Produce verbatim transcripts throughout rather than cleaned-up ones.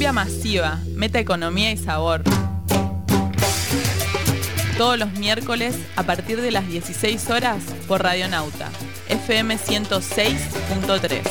Cumbia Masiva, meta economía y sabor. Todos los miércoles a partir de las dieciséis horas por Radionauta, F M ciento seis punto tres.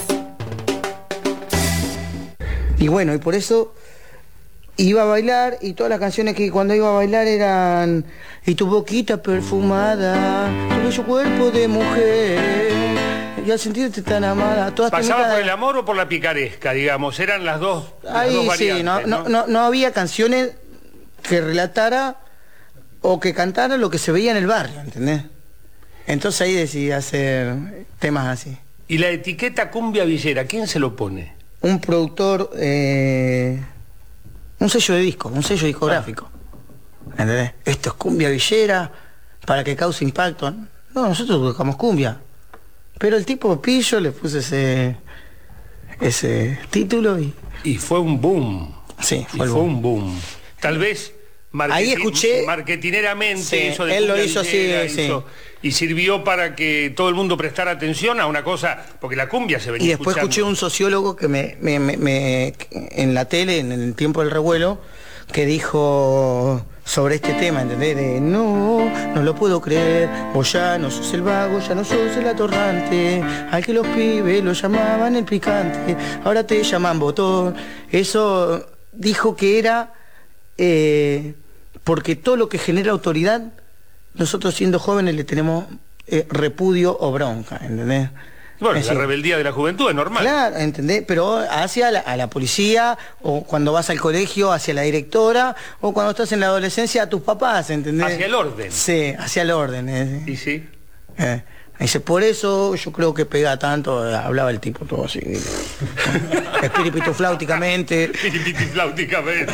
Y bueno, y por eso iba a bailar, y todas las canciones que cuando iba a bailar eran: y tu boquita perfumada, tu bello cuerpo de mujer, y al sentirte tan amada. Todas ¿Pasaba tenías... por el amor o por la picaresca, digamos? Eran las dos, Ahí, las dos sí, variantes, no, ¿no? no, no, no había canciones que relatara o que cantara lo que se veía en el barrio, ¿entendés? Entonces ahí decidí hacer temas así. ¿Y la etiqueta Cumbia Villera, quién se lo pone? Un productor, eh, un sello de disco, un sello discográfico. ¿Entendés? Esto es Cumbia Villera para que cause impacto. No, nosotros buscamos cumbia. Pero el tipo pillo le puse ese ese título y... Y fue un boom. Sí, fue, fue, fue un boom. Tal vez ahí escuché... marketineramente sí, eso de él lo Cumbia hizo Villera, así, hizo, sí. Y sirvió para que todo el mundo prestara atención a una cosa, porque la cumbia se venía Y después escuchando. escuché un sociólogo que me, me, me, me en la tele, en el tiempo del revuelo, que dijo sobre este tema, ¿entendés? De no, no lo puedo creer, vos ya no sos el vago, ya no sos el atorrante, al que los pibes lo llamaban el picante, ahora te llaman botón. Eso dijo que era eh, porque todo lo que genera autoridad, nosotros siendo jóvenes le tenemos eh, repudio o bronca, ¿entendés? Bueno, es la decir, rebeldía de la juventud es normal. Claro, ¿entendés? Pero hacia la, a la policía, o cuando vas al colegio, hacia la directora, o cuando estás en la adolescencia, a tus papás, ¿entendés? Hacia el orden. Sí, hacia el orden. ¿eh? Y sí. Eh, dice, por eso yo creo que pega tanto, eh, hablaba el tipo todo así, espiripitifláuticamente. Espiripitifláuticamente.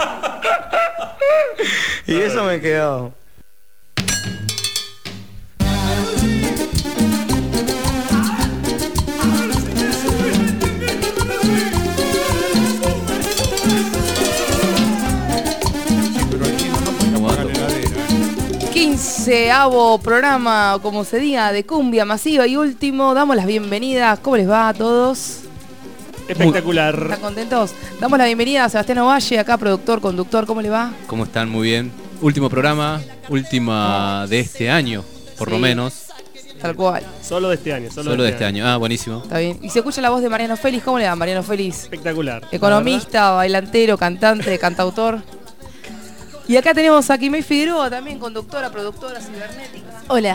Y eso me quedó. quinceavo programa, como se diga, de Cumbia Masiva y último. Damos las bienvenidas. ¿Cómo les va a todos? Espectacular. ¿Están contentos? Damos la bienvenida a Sebastián Ovalle, acá productor, conductor. ¿Cómo le va? ¿Cómo están? Muy bien. Último programa, última de este año, por Sí. lo menos. Tal cual. Solo de este año. Solo, Solo de este año. Ah, buenísimo. Está bien. Y se escucha la voz de Mariano Félix. ¿Cómo le va, Mariano Félix? Espectacular. Economista, bailantero, cantante, cantautor. Y acá tenemos a Kimei Figueroa, también conductora, productora cibernética. Hola.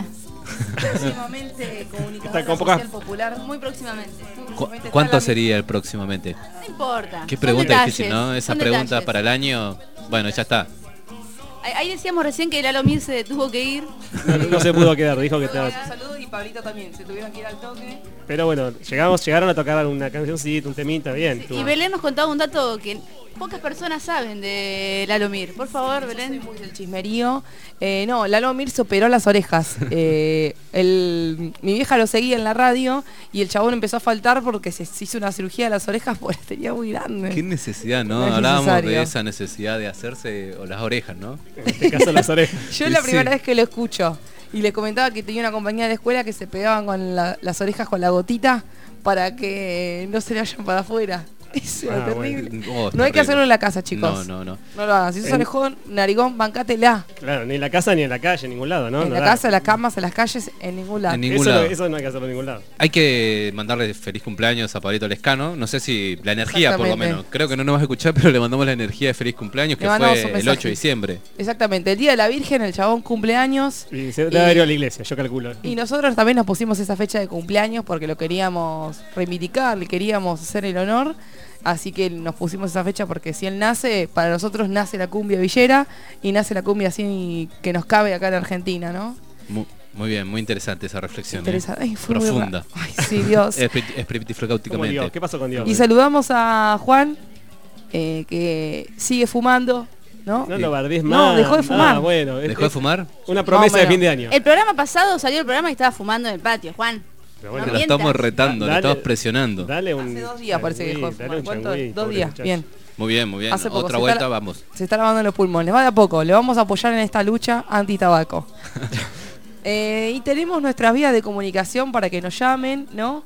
Próximamente comunicadora con poca- social popular. Muy próximamente. ¿Cu- ¿Cuánto sería el próximamente? No importa. Qué Son pregunta detalles, difícil, ¿no? Esa son pregunta detalles. para el año. Bueno, ya está. Ahí, ahí decíamos recién que Lalo Mir se tuvo que ir. No, no se pudo quedar, dijo que Un estaba. saludo y Pablito también. Se tuvieron que ir al toque. Pero bueno, llegamos, llegaron a tocar una cancioncita, un temita, bien. Y estuvo. Belén nos contaba un dato que pocas personas saben de Lalo Mir. Por favor, Soy Belén. muy del chismerío. Eh, no, Lalo Mir se operó las orejas. Eh, el, mi vieja lo seguía en la radio y el chabón empezó a faltar porque se, se hizo una cirugía de las orejas porque las tenía muy grandes. Qué necesidad, ¿no? No es Hablábamos necesario. de esa necesidad de hacerse o las orejas, ¿no? En este caso las orejas. Yo es Y la sí. primera vez que lo escucho. Y le comentaba que tenía una compañía de escuela que se pegaban con la- las orejas con la gotita para que no se le vayan para afuera. Eso era Ah, terrible. bueno. Oh, No hay terrible. que hacerlo en la casa, chicos. No, no, no. No lo hagan. Si sos En- orejón, narigón, bancátela. Claro, ni en la casa ni en la calle, en ningún lado, ¿no? En No la da. casa, en las camas, en las calles, en ningún lado. En ningún eso, lado. No, eso no hay que hacerlo en ningún lado. Hay que mandarle feliz cumpleaños a Pablito Lescano. No sé si la energía, por lo Exactamente. menos. Creo que no nos vas a escuchar, pero le mandamos la energía de feliz cumpleaños, que Le mandamos fue un el mensaje. ocho de diciembre. Exactamente. El Día de la Virgen, el chabón cumpleaños. Y se debe haber ido a la iglesia, yo calculo. Y nosotros también nos pusimos esa fecha de cumpleaños porque lo queríamos reivindicar, le queríamos hacer el honor. Así que nos pusimos esa fecha porque si él nace, para nosotros nace la cumbia villera y nace la cumbia así que nos cabe acá en Argentina, ¿no? Muy, muy bien, muy interesante esa reflexión. Interesante. ¿eh? Ay, fue muy Profunda. raro. Ay, sí, Dios. Esprit- ¿Cómo Dios? Espiritiflocáuticamente. ¿Qué pasó con Dios? Y saludamos a Juan, eh, que sigue fumando, ¿no? No lo bardís No, más. dejó de fumar. Ah, bueno. es- ¿Dejó de es fumar? Una promesa Más o de fin de menos. año. El programa pasado salió el programa y estaba fumando en el patio, Juan. Pero Te bueno, No lo mientas. estamos retando, Dale- le estamos presionando. Dale un. Hace dos días parece que dejó de changüí, dale fumar. un ¿Cuánto? changüí, Dos pobre días, muchacho. bien. Muy bien, muy bien. Hace poco. Otra Se vuelta, está- vamos. Se está lavando los pulmones. Va de a poco. Le vamos a apoyar en esta lucha anti-tabaco. eh, y tenemos nuestras vías de comunicación para que nos llamen, ¿no?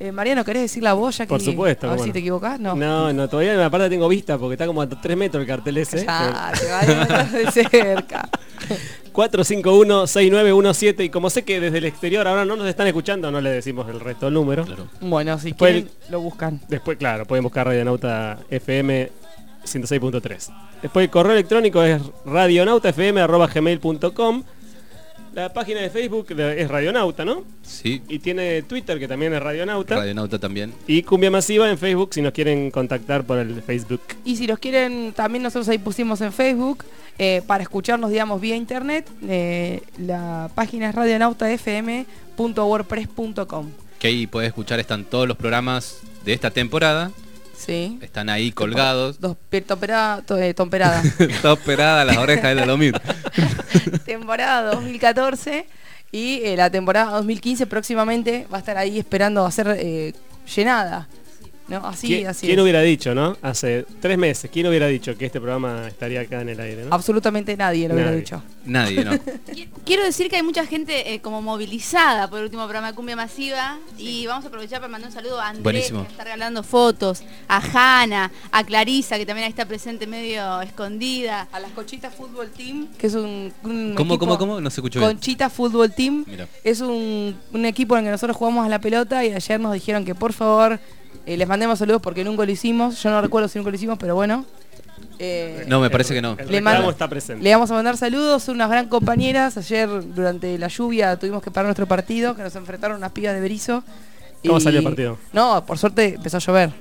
Eh, Mariano, ¿querés decir la voz? Ya que, Por supuesto. A ver cómo si no. te equivocás. No. No, no, todavía en la parte tengo vista porque está como a tres metros el cartel ese. Ya, te va a ir de cerca. cuatro cinco uno, seis nueve uno siete. Y como sé que desde el exterior ahora no nos están escuchando, no le decimos el resto del número. Claro. Bueno, si Después quieren, lo buscan. Después, claro, pueden buscar Radionauta F M ciento seis punto tres. Después el correo electrónico es radionautafm arroba gmail punto com. La página de Facebook es Radionauta, ¿no? Sí, Y tiene Twitter, que también es Radionauta. Radionauta también. Y Cumbia Masiva en Facebook, si nos quieren contactar por el Facebook. Y si los quieren, también nosotros ahí pusimos en Facebook, eh, para escucharnos, digamos, vía internet, eh, la página es radionautafm punto wordpress punto com. Que ahí podés escuchar, están todos los programas de esta temporada. Sí. Están ahí colgados. Dos, pe- tomperada, to- eh, tomperada. Está operada las orejas de Lalomir. Temporada dos mil catorce y eh, la temporada dos mil quince próximamente va a estar ahí esperando a ser eh, llenada. ¿No? Así, ¿Quién, así quién es. hubiera dicho, no? Hace tres meses, ¿quién hubiera dicho que este programa estaría acá en el aire, no? Absolutamente nadie lo hubiera Nadie. dicho. Nadie, ¿no? Qui- Quiero decir que hay mucha gente eh, como movilizada por el último programa de Cumbia Masiva y vamos a aprovechar para mandar un saludo a Andrés, Buenísimo. que está regalando fotos, a Hanna, a Clarisa, que también ahí está presente medio escondida. A las Conchita Fútbol Team, que es un, un ¿Cómo, equipo- cómo, cómo? No se escuchó bien. Conchita Fútbol Team. Mira. Es un, un equipo en el que nosotros jugamos a la pelota y ayer nos dijeron que por favor eh, les mandemos saludos porque nunca lo hicimos. Yo no recuerdo si nunca lo hicimos, pero bueno. Eh, No, me parece que no. El Le reclamo mando- está presente. Le vamos a mandar saludos, son unas gran compañeras. Ayer durante la lluvia tuvimos que parar nuestro partido, que nos enfrentaron unas pibas de Berizo. ¿Cómo Y- salió el partido? No, por suerte empezó a llover.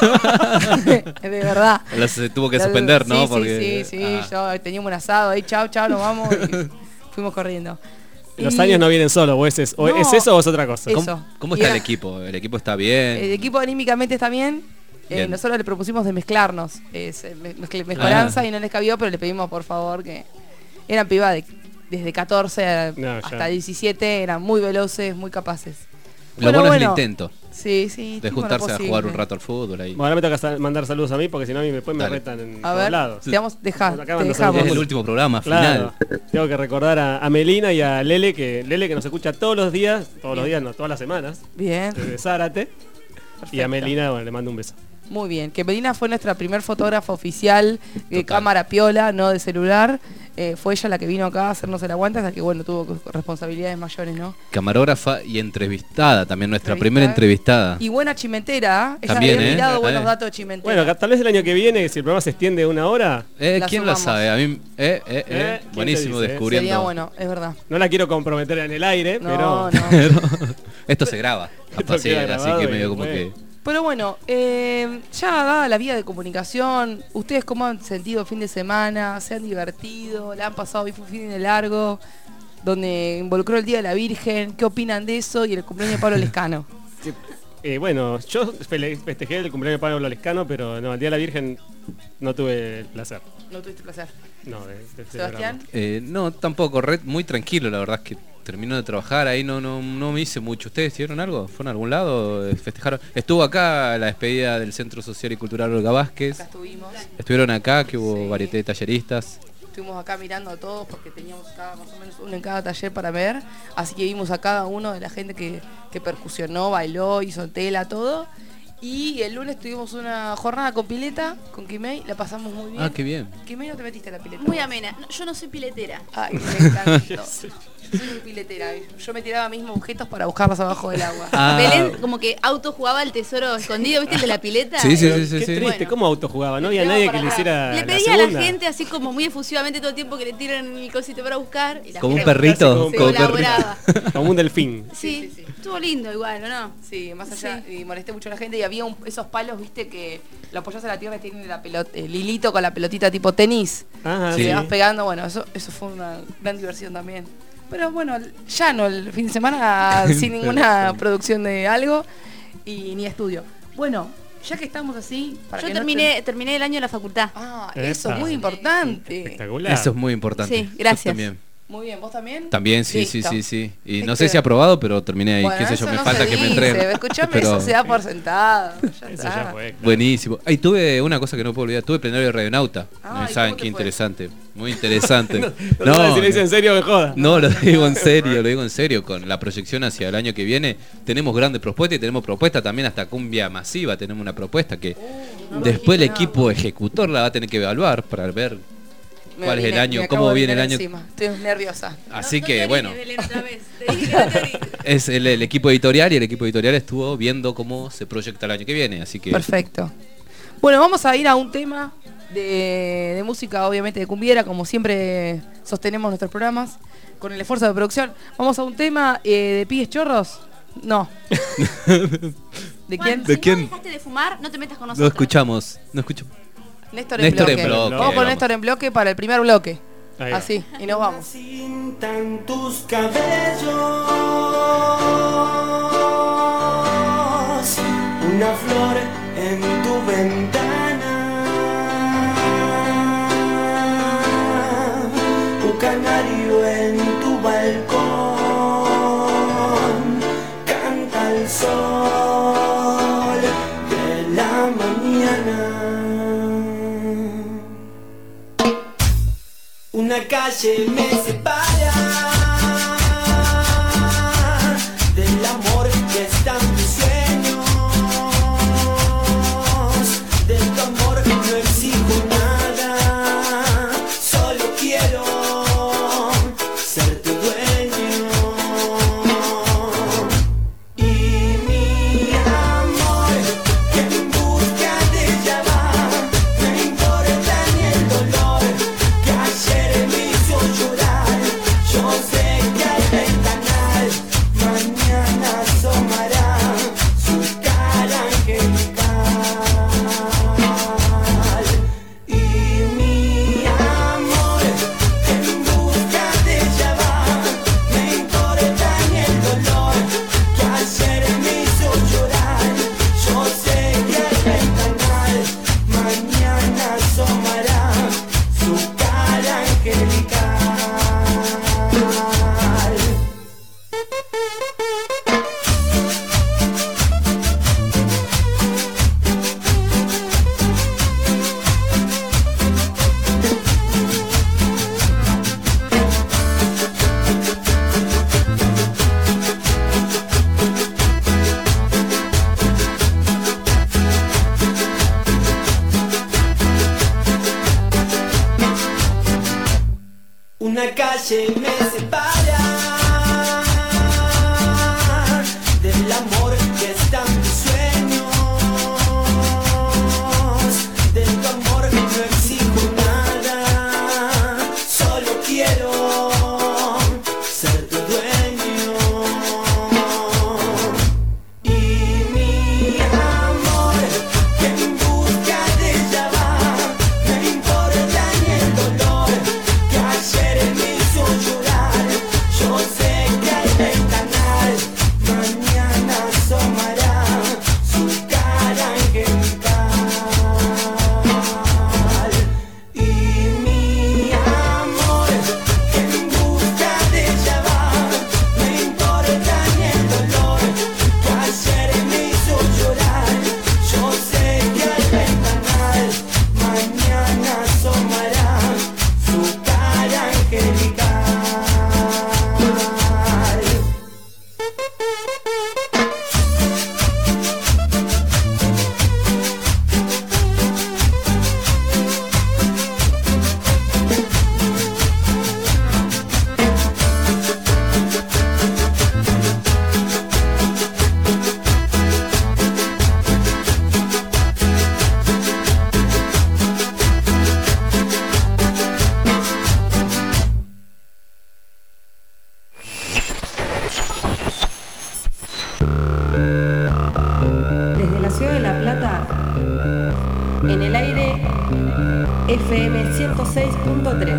De verdad. La- Se tuvo que suspender, ¿no? Sí, Porque, sí, sí, sí. ah, Yo teníamos un asado ahí, chao, chao, nos vamos y fuimos corriendo. Los Y años no vienen solos, o es, es- o No, es eso o es otra cosa. eso. ¿Cómo, cómo Y está era- el equipo? ¿El equipo está bien? El equipo anímicamente está bien. Eh, Bien. nosotros le propusimos de mezclarnos. Es, eh, me- mezcle- mezcolanza Ah. y no les cabió, pero le pedimos por favor que eran pibas de, desde catorce a- No, ya. hasta diecisiete, eran muy veloces, muy capaces. Lo Pero bueno, es el bueno, intento Sí, sí. de hicimos lo juntarse a jugar un posible. rato al fútbol ahí. Bueno, ahora me toca sa- mandar saludos a mí porque si no a mí después me Dale. retan en A todos ver, lados. te vamos, deja, Acá te mando dejamos. Es el último programa, Claro, final. tengo que recordar a, a Melina y a Lele, que Lele que nos escucha todos los días, todos los días, no, todas las semanas, Bien, desde Zárate. Y a perfecto. Melina, bueno, le mando un beso. Muy bien, que Melina fue nuestra primer fotógrafa oficial de Total. cámara piola, no de celular. Eh, fue ella la que vino acá a hacernos el aguante hasta que, bueno, tuvo responsabilidades mayores, ¿no? Camarógrafa y entrevistada, también nuestra Entrevistada. primera entrevistada. Y buena chimentera, ella También, había ¿eh? mirado Eh, buenos eh. datos de chimentera. Bueno, tal vez el año que viene, si el programa se extiende una hora, Eh, La ¿Quién la sumamos. sabe? A mí, eh, eh, eh, Eh, ¿quién te buenísimo dice, eh? descubriendo. Sería bueno, es verdad. no la quiero comprometer en el aire, No, pero... no. Pero esto se graba. Esto Capaz, sí, queda así grabado que y medio como bueno. que. Pero bueno, eh, ya dada la vía de comunicación, ¿ustedes cómo han sentido el fin de semana? ¿Se han divertido? ¿La han pasado? Hoy fue un fin de largo, donde involucró el Día de la Virgen. ¿Qué opinan de eso? Y el cumpleaños de Pablo Lescano. Eh, bueno, yo fele- festejé el cumpleaños de Pablo Lescano, pero no, el Día de la Virgen no tuve el placer. No tuviste placer. No, de, de Sebastián. celebrarlo. Eh, no, tampoco, red, muy tranquilo, la verdad es que terminó de trabajar, ahí no, no, no me hice mucho. ¿Ustedes hicieron algo? ¿Fueron a algún lado? Eh, ¿Festejaron? Estuvo acá la despedida del Centro Social y Cultural Olga Vázquez. Acá estuvimos. Estuvieron acá, que hubo Sí. varieté de talleristas. Estuvimos acá mirando a todos porque teníamos cada, más o menos uno en cada taller para ver. Así que vimos a cada uno de la gente que, que percusionó, bailó, hizo tela, todo. Y el lunes tuvimos una jornada con pileta, con Kimei, la pasamos muy bien. Ah, qué bien. Kimei, ¿no te metiste a la pileta? Muy amena. No, yo no soy piletera. Ay, me encantó. Soy muy piletera. Yo me tiraba mismo objetos para buscarlos abajo del agua. Ah, Belén como que auto jugaba el tesoro escondido, ¿viste? El de la pileta. Sí, sí, Eh, sí, sí, Qué sí. triste, Bueno. ¿cómo autojugaba? No había tiraba nadie para que le atrás. hiciera Le la pedía a la segunda. gente así como muy efusivamente todo el tiempo que le tiran el cosito para buscar. Y la Como un gente perrito, Se como un colaboraba. perrito. Como un delfín. Sí, Sí, sí, sí. estuvo lindo igual, ¿o no? Sí, más allá, Sí. y molesté mucho a la gente y había un- esos palos, viste, que lo apoyás a la tierra y tienen la pelota, el hilito con la pelotita tipo tenis. Ajá, Sí. Se vas pegando, bueno, eso, eso fue una gran diversión también. Pero bueno, ya no, el fin de semana sin ninguna producción de algo y ni estudio. Bueno, ya que estamos así, para Yo que no terminé, te- terminé el año en la facultad. Ah, Epa. eso es muy importante. Espectacular. Eso es muy importante. Sí, Yo gracias. también. Muy bien, ¿vos también? También, sí, sí, Listo. sí, sí. Y Es no sé que- si aprobado, pero terminé ahí, Bueno, qué sé yo, eso me no falta se que me dice. entreguen. Escuchame, Pero- eso se da por sentado. Ya Eso está. ya fue. claro. Buenísimo. Ahí tuve una cosa que no puedo olvidar, tuve plenario de Radionauta. Ay, No saben ¿cómo te qué fue? interesante, muy interesante. No, no, si le dice en serio, me joda. No, lo digo en serio, lo digo en serio. Con la proyección hacia el año que viene, tenemos grandes propuestas y tenemos propuestas también hasta cumbia masiva. Tenemos una propuesta que no después el imagino equipo nada. ejecutor la va a tener que evaluar para ver Me cuál es el vine- año, me acabo cómo de viene el venir año. encima. Estoy nerviosa. Así No- no que te bueno, orines, Belén, otra vez. Te dije que no te orines. es el, el equipo editorial y el equipo editorial estuvo viendo cómo se proyecta el año que viene. Así que Perfecto. Bueno, vamos a ir a un tema de, de música, obviamente de cumbiera, como siempre sostenemos nuestros programas, con el esfuerzo de producción. Vamos a un tema eh, de Pibes Chorros. No. ¿De Juan, quién? ¿De si quién? no dejaste de fumar, no te metas con no nosotros. escuchamos, no escuchamos. Néstor en Néstor en bloque. bloque, Vamos con vamos. Néstor en bloque para el primer bloque. Ahí va. Así, y nos vamos. Cintan tus cabellos, una flor en tu ventana, un canario en tu balcón, canta el sol de la mañana. Una calle me separa del amor que está en mis sueños, de tu amor no exijo nada, solo quiero ser tu dueño. Y mi amor, que en busca de ella va, no importa ni el dolor que ayer me hizo llorar. Yo sé que al ventanal mañana asomará su cara angelical. Y mi amor, en busca de ella va, no importa ni el dolor que ayer me hizo llorar. Yo sé que al ventanal mañana asomará su cara angelical. Una calle me separa del amor que está en mis sueños, de tu amor no exijo nada, solo quiero ser tu dueño. Y mi amor, que en busca de ella va, no importa ni el dolor que ayer me hizo llorar. Yo sé que al ventanal mañana asomará su cara angelical. Y mi amor, que en busca de ella va, no importa ni el dolor que ayer me hizo llorar. Yo sé que al ventanal mañana asomará su cara angelical. Desde la ciudad de La Plata, en el aire F M ciento seis punto tres.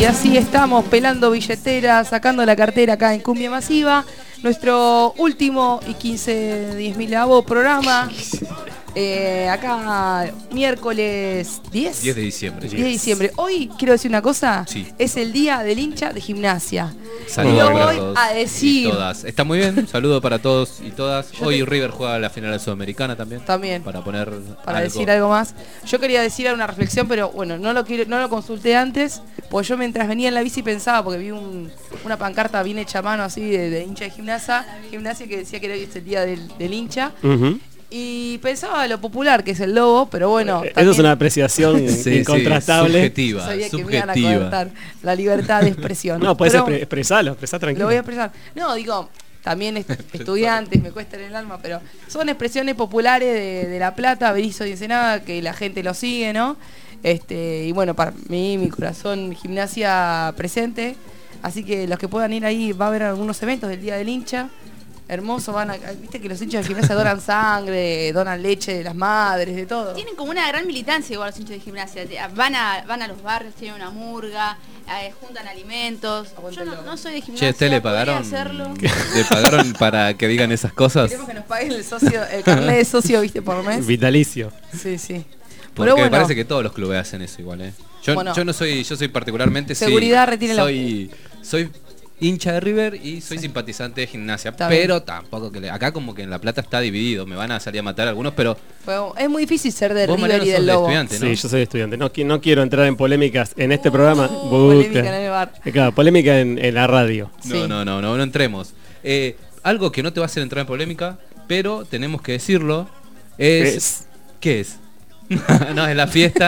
Y así estamos pelando billeteras, sacando la cartera acá en Cumbia Masiva. Nuestro último y quince diez milavo programa. Eh, acá miércoles diez. diez de diciembre. diez de diciembre. Hoy quiero decir una cosa. Sí. Es el día del hincha de gimnasia. Saludos Y lo para voy todos a decir. y todas. Está muy bien. Saludo para todos y todas. Hoy River juega la final sudamericana también. También. Para poner Para algo. decir algo más. Yo quería decir una reflexión, pero bueno, no lo quiero, no lo consulté antes, porque yo mientras venía en la bici pensaba, porque vi un, una pancarta bien hecha a mano así de, de hincha de gimnasia, gimnasia que decía que hoy es el día del, del hincha. Ujú. Y pensaba lo popular que es el lobo, pero bueno. Eh, Eso también es una apreciación Sí, sí, incontrastable. subjetiva, sabía que me iban a subjetiva. cortar la libertad de expresión. No, puedes Pero expre- expresarlo, expresar tranquilo. lo voy a expresar. No, digo, también est- estudiantes, me cuesta en el alma, pero son expresiones populares de, de La Plata, Berizo y Ensenada, que la gente lo sigue, ¿no? Este, y bueno, para mí, mi corazón, gimnasia presente. Así que los que puedan ir ahí, va a haber algunos eventos del Día del Hincha. Hermoso, van a, viste que los hinchas de gimnasia donan sangre, donan leche de las madres, de todo. Tienen como una gran militancia igual los hinchas de gimnasia. Te- Van a, van a los barrios, tienen una murga, eh, juntan alimentos. Yo no, no soy de gimnasia. Che, ¿usted le podría pagaron? hacerlo. ¿Le pagaron para que digan esas cosas? Queremos que nos paguen el socio, el carnet de socio, viste, por mes. Vitalicio. Sí, sí. Porque Pero bueno, me parece que todos los clubes hacen eso igual, ¿eh? Yo, Bueno. yo no soy, yo soy particularmente sí, Seguridad, retire la- soy, soy hincha de River y soy simpatizante de Gimnasia, Está pero bien. tampoco que le- acá como que en La Plata está dividido, me van a salir a matar algunos, pero Bueno, es muy difícil ser de vos, River Mariano, y sos del de Lobo. estudiante, ¿no? Sí, yo soy estudiante. No, qui- no quiero entrar en polémicas en este programa. Uh, Buh, polémica claro. en el bar. Eh, claro, polémica en, en la radio. No, Sí. no, no, no, no entremos. Eh, algo que no te va a hacer entrar en polémica, pero tenemos que decirlo, es... Es- ¿Qué es? No, es la fiesta.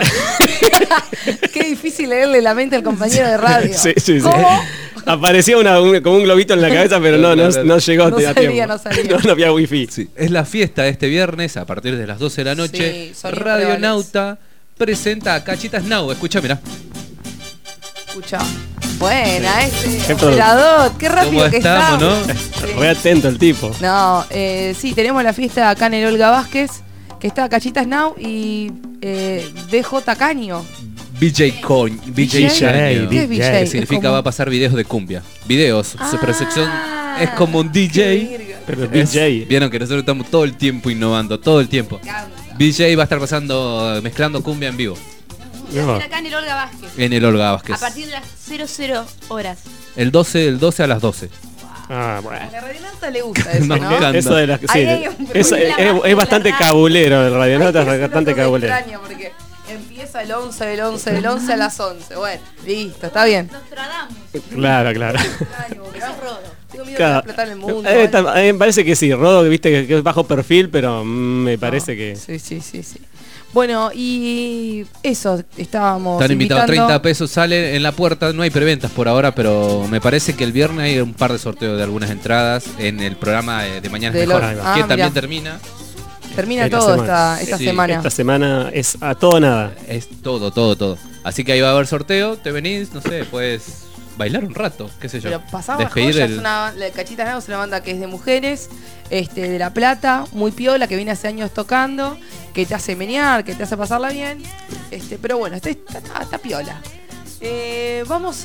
Qué difícil leerle la mente al compañero de radio. Sí, sí, sí. ¿Cómo? Aparecía una- un- como un globito en la cabeza, pero no, no, no llegó No a salía, tiempo. no salía. No, no había wifi. Sí, es la fiesta de este viernes a partir de las doce de la noche. Sí, sonido Radio Nauta presenta a Cachitas Now. Escucha, mirá. Escucha. Buena, este Qué operador, qué rápido ¿Cómo que estamos, estamos. no? Sí. Re atento el tipo. No, eh, sí, tenemos la fiesta acá en el Olga Vázquez, que está Cachitas Now y eh, B J Caño. B J Coñ. B J B J. Caño. ¿Qué es B J? Que Es significa como- va a pasar videos de cumbia. Videos, Ah, pero sección es como un D qué J. virga. Pero Es- D J. Vieron que nosotros estamos todo el tiempo innovando, todo el tiempo. Canta. B J va a estar pasando, mezclando cumbia en vivo. Y No. hacen acá en el Olga Vázquez. En el Olga Vázquez. A partir de las cero horas. El doce, el doce a las doce. Ah, bueno. A la radionauta le gusta eso, Nos ¿no? encanta. Eso de las sí, Ahí hay un- eso es, es- es bastante Ay, cabulero el radionauta, Ay, es es una bastante cosa cabulero. extraña porque empieza el once del once del once a las once. Bueno, listo, está bien. Nos tradamos. Claro, claro. Extraño, porque Eso es rodo. tengo miedo de Claro. explotar el mundo. Eh, ¿vale? ta- a mí me parece que sí, Rodo, que viste que- que es bajo perfil, pero mm, me parece que... Sí, sí, sí, sí. Bueno, y eso, estábamos Están invitados, invitando- treinta pesos sale en la puerta, no hay preventas por ahora, pero me parece que el viernes hay un par de sorteos de algunas entradas en el programa de de Mañana es De Mejor, lo- que ah, también mirá. termina. Termina Esta todo semana. esta, esta Sí, semana. Esta semana es a todo o nada. Es todo, todo, todo. Así que ahí va a haber sorteo, te venís, no sé, puedes bailar un rato, qué sé yo. Pero pasaba Despedir joyas, el... una, la Cachitas Now es una banda que es de mujeres, este, de La Plata, muy piola, que viene hace años tocando, que te hace menear, que te hace pasarla bien. Este, pero bueno, está, está, está piola. Eh, vamos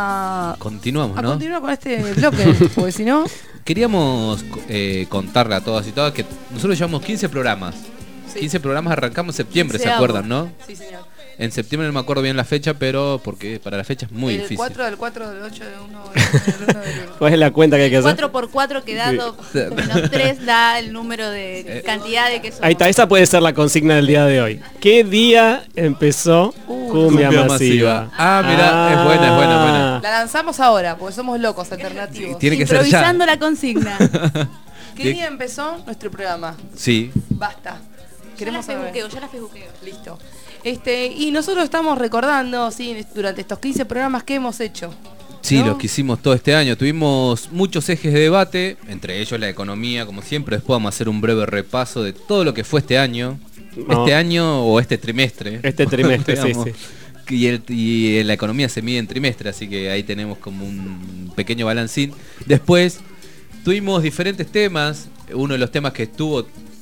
a, Continuamos, a ¿no? continuar con este bloque, porque si no. Queríamos eh, contarle a todas y todas que nosotros llevamos quince programas. Sí. quince programas arrancamos en septiembre, ¿se Quinceavo. acuerdan, no? Sí, señor. En septiembre no me acuerdo bien la fecha, pero porque para la fecha es muy el difícil. cuatro del cuatro del ocho del uno del uno del uno. ¿Cuál es la cuenta que hay que hacer? cuatro por cuatro quedando menos tres da el número de Eh. cantidad de que somos. Ahí está, esa puede ser la consigna del día de hoy. ¿Qué día empezó Uh, Cumbia, Cumbia Masiva? Masiva. Ah, mirá, es buena, es buena, buena. La lanzamos ahora, porque somos locos alternativos. Tiene que ser ya. Improvisando la consigna. ¿Qué día empezó nuestro programa? Sí. Basta. Ya la Queremos saber. facebookeo, ya la facebookeo. Listo. Este, y nosotros estamos recordando, sí, durante estos quince programas que hemos hecho. Sí, ¿no? lo que hicimos todo este año. Tuvimos muchos ejes de debate, entre ellos la economía, como siempre. Después vamos a hacer un breve repaso de todo lo que fue este año. No. Este año o este trimestre. Este trimestre, sí, Digamos. sí. Y, el- y la economía se mide en trimestre, así que ahí tenemos como un pequeño balancín. Después tuvimos diferentes temas. Uno de los temas que estuvo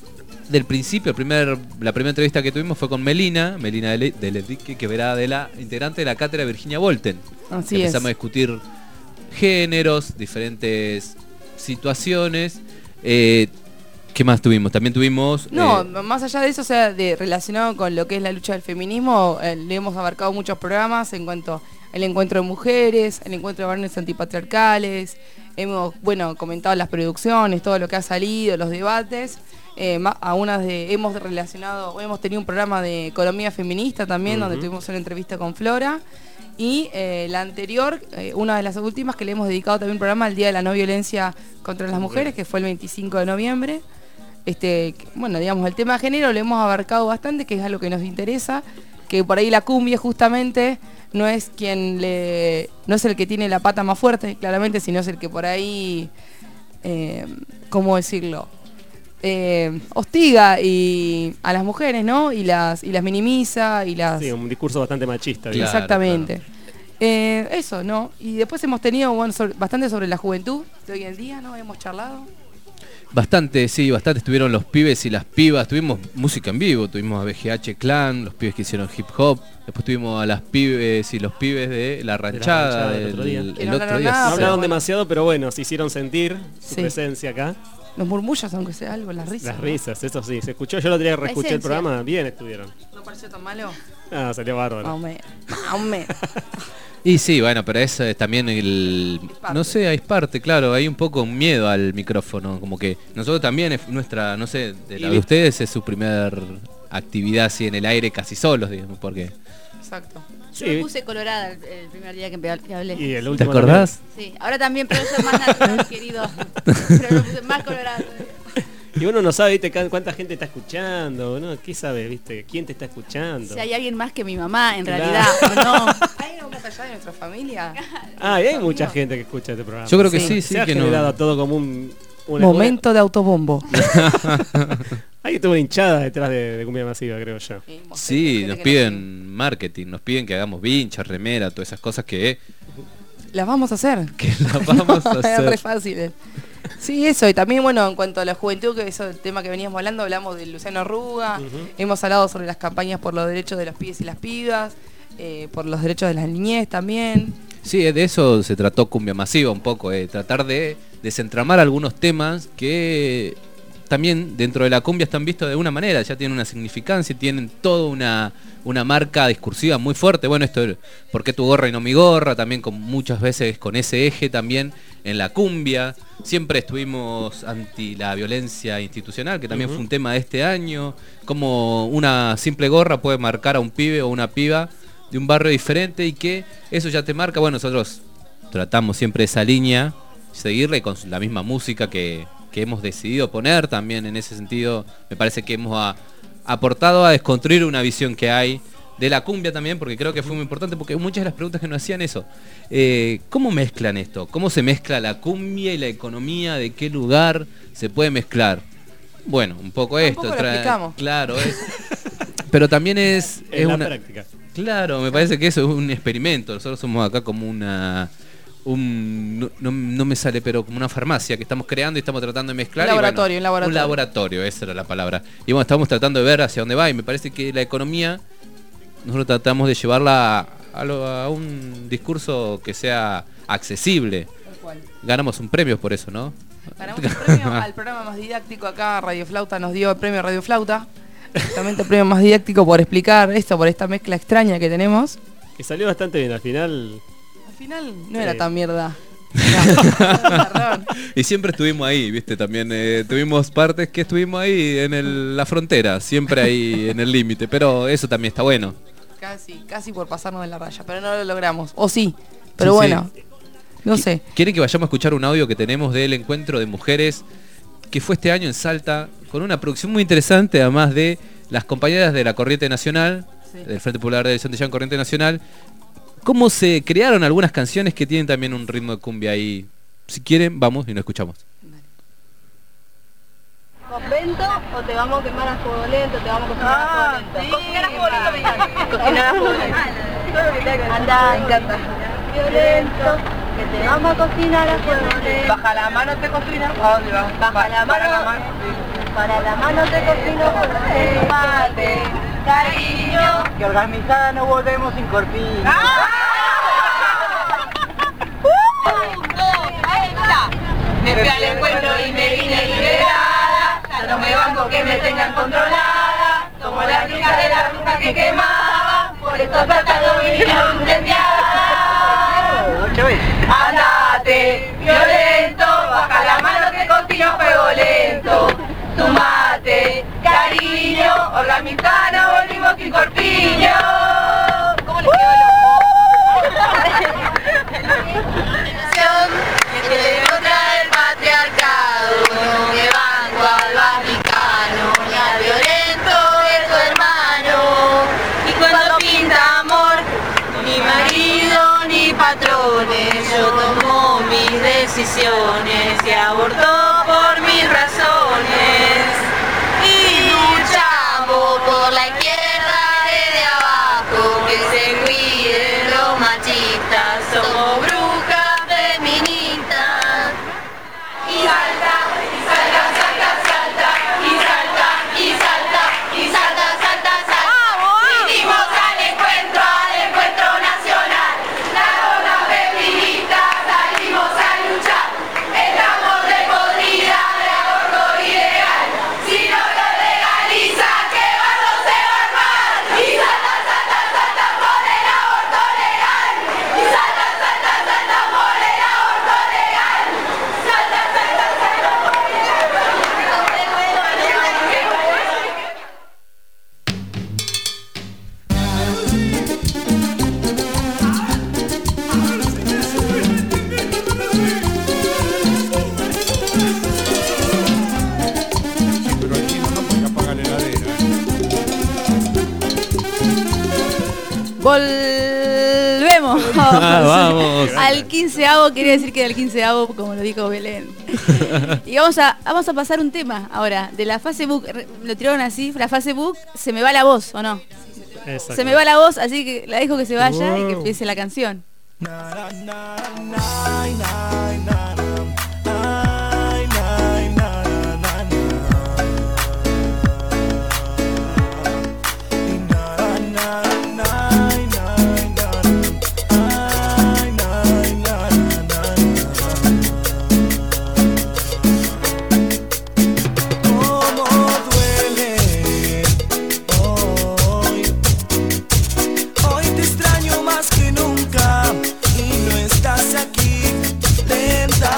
del principio, el primer, la primera entrevista que tuvimos fue con Melina, Melina de Ledique, que era de la integrante de la cátedra Virginia Volten. Así es. Empezamos a discutir géneros, diferentes situaciones. Eh, ¿Qué más tuvimos? También tuvimos... No, eh, más allá de eso, o sea, de, relacionado con lo que es la lucha del feminismo, eh, le hemos abarcado muchos programas en cuanto al encuentro de mujeres, el encuentro de varones antipatriarcales, hemos, bueno, comentado las producciones, todo lo que ha salido, los debates, eh, a unas de, hemos relacionado, hemos tenido un programa de economía feminista también, uh-huh. donde tuvimos una entrevista con Flora, y eh, la anterior, eh, una de las últimas que le hemos dedicado también un programa al Día de la No Violencia contra las Mujeres, que fue el veinticinco de noviembre. Este, bueno, digamos, el tema de género lo hemos abarcado bastante, que es algo que nos interesa, que por ahí la cumbia justamente no es quien le, no es el que tiene la pata más fuerte, claramente, sino es el que por ahí, eh, ¿cómo decirlo? Eh, hostiga y a las mujeres, ¿no? Y las y las minimiza y las... Sí, un discurso bastante machista. Claro, exactamente. Claro. Eh, eso, ¿no? Y después hemos tenido bueno, sobre, bastante sobre la juventud de hoy en día, ¿no? Hemos charlado. Bastante, sí, bastante estuvieron los pibes y las pibas, tuvimos música en vivo, tuvimos a B G H Clan, los pibes que hicieron hip hop, después tuvimos a las pibes y los pibes de La Ranchada, de la ranchada el otro día. el, Que el no otro hablaron día. nada, No sí. hablaron bueno. demasiado, pero bueno, se hicieron sentir su Sí. presencia acá. Los murmullos, aunque sea algo, las risas. Las ¿no? risas, eso sí, se escuchó. Yo el otro día reescuché el esencia. programa, bien estuvieron. ¿No pareció tan malo? Ah, salió bárbaro. Más o menos. Más o menos. Y sí, bueno, pero eso es también el... Es parte. No sé, hay parte, claro, hay un poco un miedo al micrófono, como que nosotros también es nuestra, no sé, de la Y- de ustedes es su primer actividad así en el aire casi solos, digamos, porque... Exacto. Yo me Sí. puse colorada el, el primer día que, empe- que hablé. Y el ¿Te último acordás? Sí, ahora también, pero eso es más natural, querido. Pero me puse más colorada todavía. también. Y uno no sabe, ¿viste? Cuánta gente está escuchando, ¿no? ¿Qué sabe, viste? ¿Quién te está escuchando? Si hay alguien más que mi mamá, en Claro. realidad, o no. ¿Hay algo más allá de nuestra familia? Ah, y hay mucha gente que escucha este programa. Yo creo que Sí. sí, sí, Se ha que no... generado todo como un... una- Momento de autobombo. una- Hay toda una hinchada detrás de, de Cumbia Masiva, creo yo. Sí, nos piden marketing, nos piden que hagamos vincha, remera, todas esas cosas que, Las vamos a hacer. que las vamos a Es re hacer. fácil. Sí, eso, y también, bueno, en cuanto a la juventud, que eso es el tema que veníamos hablando, hablamos de Luciano Arruga, Ujú. hemos hablado sobre las campañas por los derechos de los pibes y las pibas, eh, por los derechos de las niñez también. Sí, de eso se trató Cumbia Masiva un poco, eh, tratar de desentramar algunos temas que también dentro de la cumbia están vistos de una manera, ya tienen una significancia, tienen toda una, una marca discursiva muy fuerte. Bueno, esto, ¿por qué tu gorra y no mi gorra? También con muchas veces con ese eje también en la cumbia. Siempre estuvimos anti la violencia institucional, que también Ujú. fue un tema de este año. Como una simple gorra puede marcar a un pibe o una piba de un barrio diferente y que eso ya te marca. Bueno, nosotros tratamos siempre esa línea, seguirle con la misma música que, que hemos decidido poner también en ese sentido. Me parece que hemos a- aportado a desconstruir una visión que hay de la cumbia también, porque creo que fue muy importante, porque muchas de las preguntas que nos hacían eso, eh, ¿cómo mezclan esto? ¿Cómo se mezcla la cumbia y la economía? ¿De qué lugar se puede mezclar? Bueno, un poco Un esto. poco lo tra- explicamos. Claro, es, pero también es, es En la una... práctica. Claro, me parece que eso es un experimento. Nosotros somos acá como una... Un, no, no, no me sale, pero como una farmacia que estamos creando y estamos tratando de mezclar. Un y bueno, laboratorio, un laboratorio. Un laboratorio, esa era la palabra. Y bueno, estamos tratando de ver hacia dónde va y me parece que la economía nosotros tratamos de llevarla a, a lo- a un discurso que sea accesible. Tal cual. Ganamos un premio por eso, ¿no? Ganamos un premio al programa más didáctico acá, Radio Flauta nos dio el premio Radio Flauta. Justamente el premio más didáctico por explicar esto, por esta mezcla extraña que tenemos. Que salió bastante bien, al final... Al final no Sí. era tan mierda. No, perdón. Y siempre estuvimos ahí, viste, también eh, tuvimos partes que estuvimos ahí en el- la frontera, siempre ahí en el límite, pero eso también está bueno. Casi, casi por pasarnos de la raya, pero no lo logramos. O sí, pero Sí, bueno, sí. no sé. ¿Quieren que vayamos a escuchar un audio que tenemos del encuentro de mujeres que fue este año en Salta, con una producción muy interesante, además de las compañeras de la Corriente Nacional, Sí. del Frente Popular de Elección de Llano Corriente Nacional, cómo se crearon algunas canciones que tienen también un ritmo de cumbia ahí. Si quieren, vamos y nos escuchamos. ¿Convento o te vamos a quemar a fuego lento? Te vamos a cocinar a fuego lento. Cocinar a fuego lento me encanta. Cocinar a fuego lento. Anda, me encanta. Violento, que te vamos a cocinar a fuego lento. Baja la mano te cocino. ¿A dónde vas? Baja la mano. Para la mano. Para la mano te cocino con mate, cariño. Que organizada no volvemos sin corpiño. ¡Ah! Me fui al encuentro y me vine liberada. Ya no me banco que me tengan controlada. Como la rica de la ruta que quemaba. Por estos tratados vinieron incendiadas. Andate, violento. Baja la mano que cocino a fuego lento. Tu mate, cariño. Organizana, volvimos sin corpiño. ¿Cómo les quedó el que te contra el patriarcado, no me banco al vaticano, ni al violento de tu hermano. Y cuando pinta amor, ni marido ni patrones, yo tomo mis decisiones y aborto por mis razones. Y luchamos por la izquierda desde abajo, que se cuiden los machistas, somos brujas feministas. Y salta, y salta, salta, salta, y salta, y salta, y salta, salta, salta. Vinimos al encuentro, al encuentro nacional. Las donas feministas salimos a luchar. Estamos de podrida de aborto ilegal. Si no lo legaliza, ¿qué barro se va a armar? Y salta, salta, salta por el aborto legal. Y salta, salta, salta por el aborto legal. Salta, salta, salta por el aborto legal. Pero aquí no, no, porque apaga la heladera. Volvemos. Ah, vamos. Al quinceavo, quería decir que al quinceavo, como lo dijo Belén. Y vamos a, vamos a pasar un tema ahora, de la fase book. Lo tiraron así, la fase book, se me va la voz, ¿o no? Exacto. Se me va la voz, así que la dejo que se vaya y que empiece la canción. Cómo duele hoy. Hoy te extraño más que nunca y no estás aquí. Lenta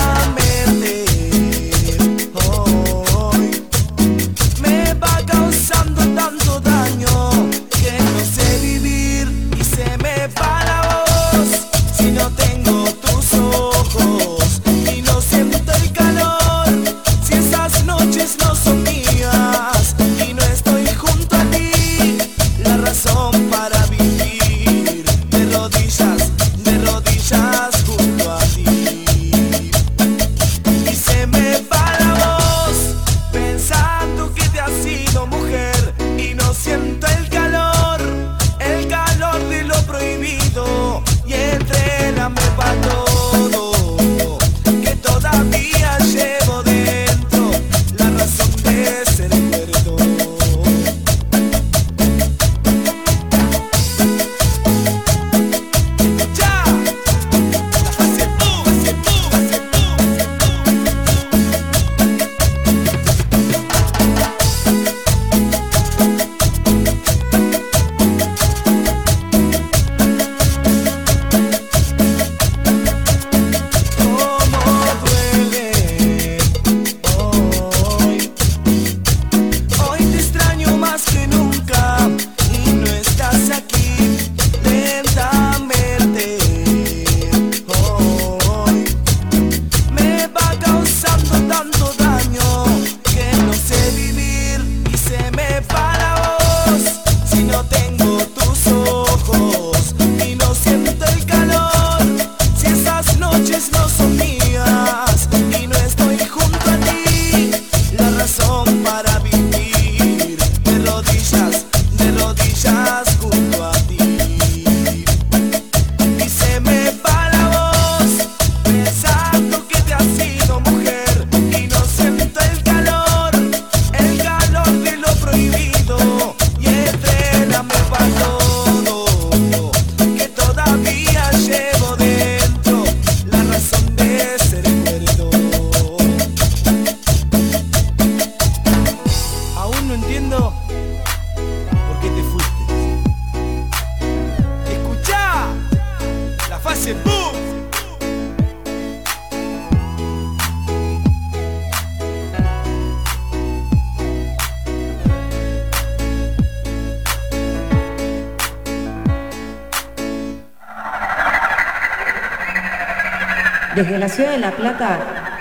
Desde la ciudad de La Plata,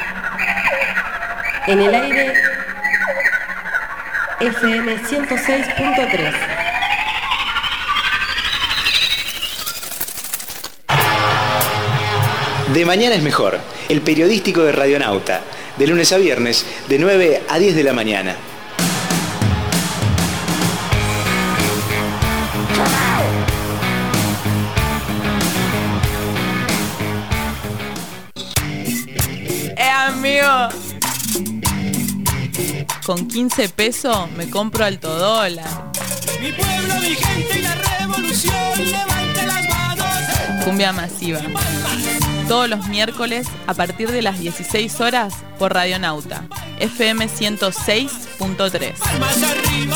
en el aire F M ciento seis punto tres. De mañana es mejor, el periodístico de Radionauta, de lunes a viernes, de nueve a diez de la mañana. Eh, amigo. Con quince pesos me compro alto dólar. Mi pueblo, mi gente y la revolución, levante las manos. Cumbia masiva. Todos los miércoles a partir de las dieciséis horas por Radionauta, F M ciento seis punto tres. Más arriba.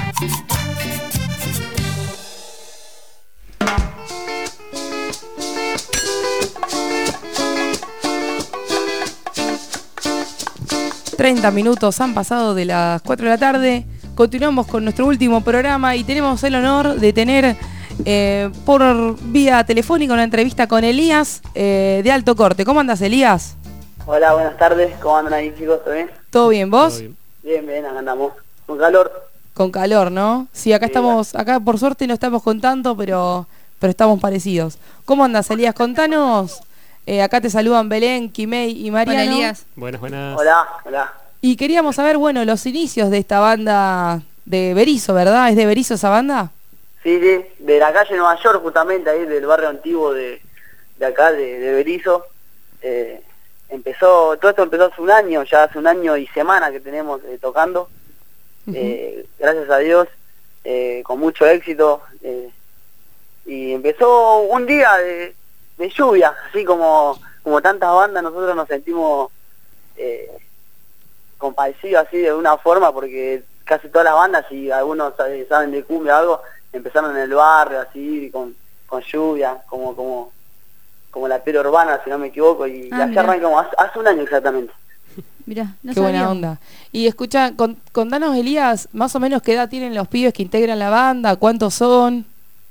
treinta minutos han pasado de las cuatro de la tarde. Continuamos con nuestro último programa y tenemos el honor de tener eh, por vía telefónica una entrevista con Elías eh, de Alto Corte. ¿Cómo andas, Elías? Hola, buenas tardes. ¿Cómo andan ahí, chicos? ¿Todo bien? ¿Todo bien, vos? Todo bien. Bien, bien, acá andamos. Con calor. Con calor, ¿no? Sí, acá Sí, estamos, acá por suerte no estamos con tanto, pero, pero estamos parecidos. ¿Cómo andas, Elías? Contanos. Eh, acá te saludan Belén, Quimei y Mariano. Hola, Elías. Buenas, buenas. Hola, hola. Y queríamos saber, bueno, los inicios de esta banda de Berizo, ¿verdad? ¿Es de Berizo esa banda? Sí, sí, de la calle Nueva York, justamente, ahí del barrio antiguo de, de acá, de, de Berizo. Eh, empezó, todo esto empezó hace un año, ya hace un año y semana que tenemos eh, tocando. Uh-huh. Eh, gracias a Dios, eh, con mucho éxito. Eh, y empezó un día de, de lluvia, así como, como tantas bandas, nosotros nos sentimos eh, compadecidos así de una forma, porque casi todas las bandas, si algunos sabe- saben de cumbia o algo, empezaron en el barrio, así, con, con lluvia, como como como la piedra urbana, si no me equivoco, y Ah, así mirá. arrancamos, hace, hace un año exactamente. Mirá, no Qué buena sabía. onda. Y escucha, con, contanos, Elías, más o menos qué edad tienen los pibes que integran la banda, cuántos son.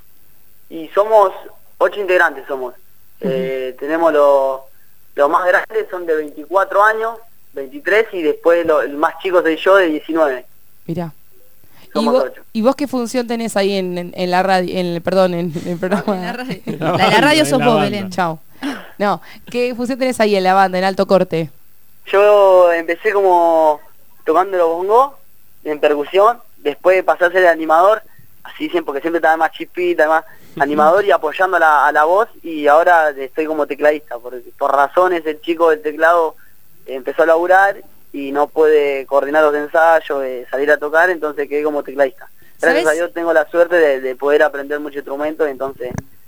Y somos ocho integrantes, somos. Eh, tenemos los los más grandes, son de veinticuatro años, veintitrés, y después lo, el más chico soy yo, de diecinueve. Mirá. ¿Y Somos vos, ocho. ¿Y vos qué función tenés ahí en, en, en la radio, en el, perdón, en, en el programa? En la radio. La La de la banda, radio en sos la vos, banda. Belén. Chao. No, ¿qué función tenés ahí en la banda, en Alto Corte? Yo empecé como tocando los bongos, en percusión, después pasé a ser el animador, así siempre, porque siempre estaba más chispita, más animador y apoyando a la, a la voz, y ahora estoy como tecladista, porque por razones el chico del teclado empezó a laburar y no puede coordinar los ensayos, de salir a tocar, entonces quedé como tecladista. Gracias ¿Sabes? a Dios tengo la suerte de, de poder aprender muchos instrumentos, entonces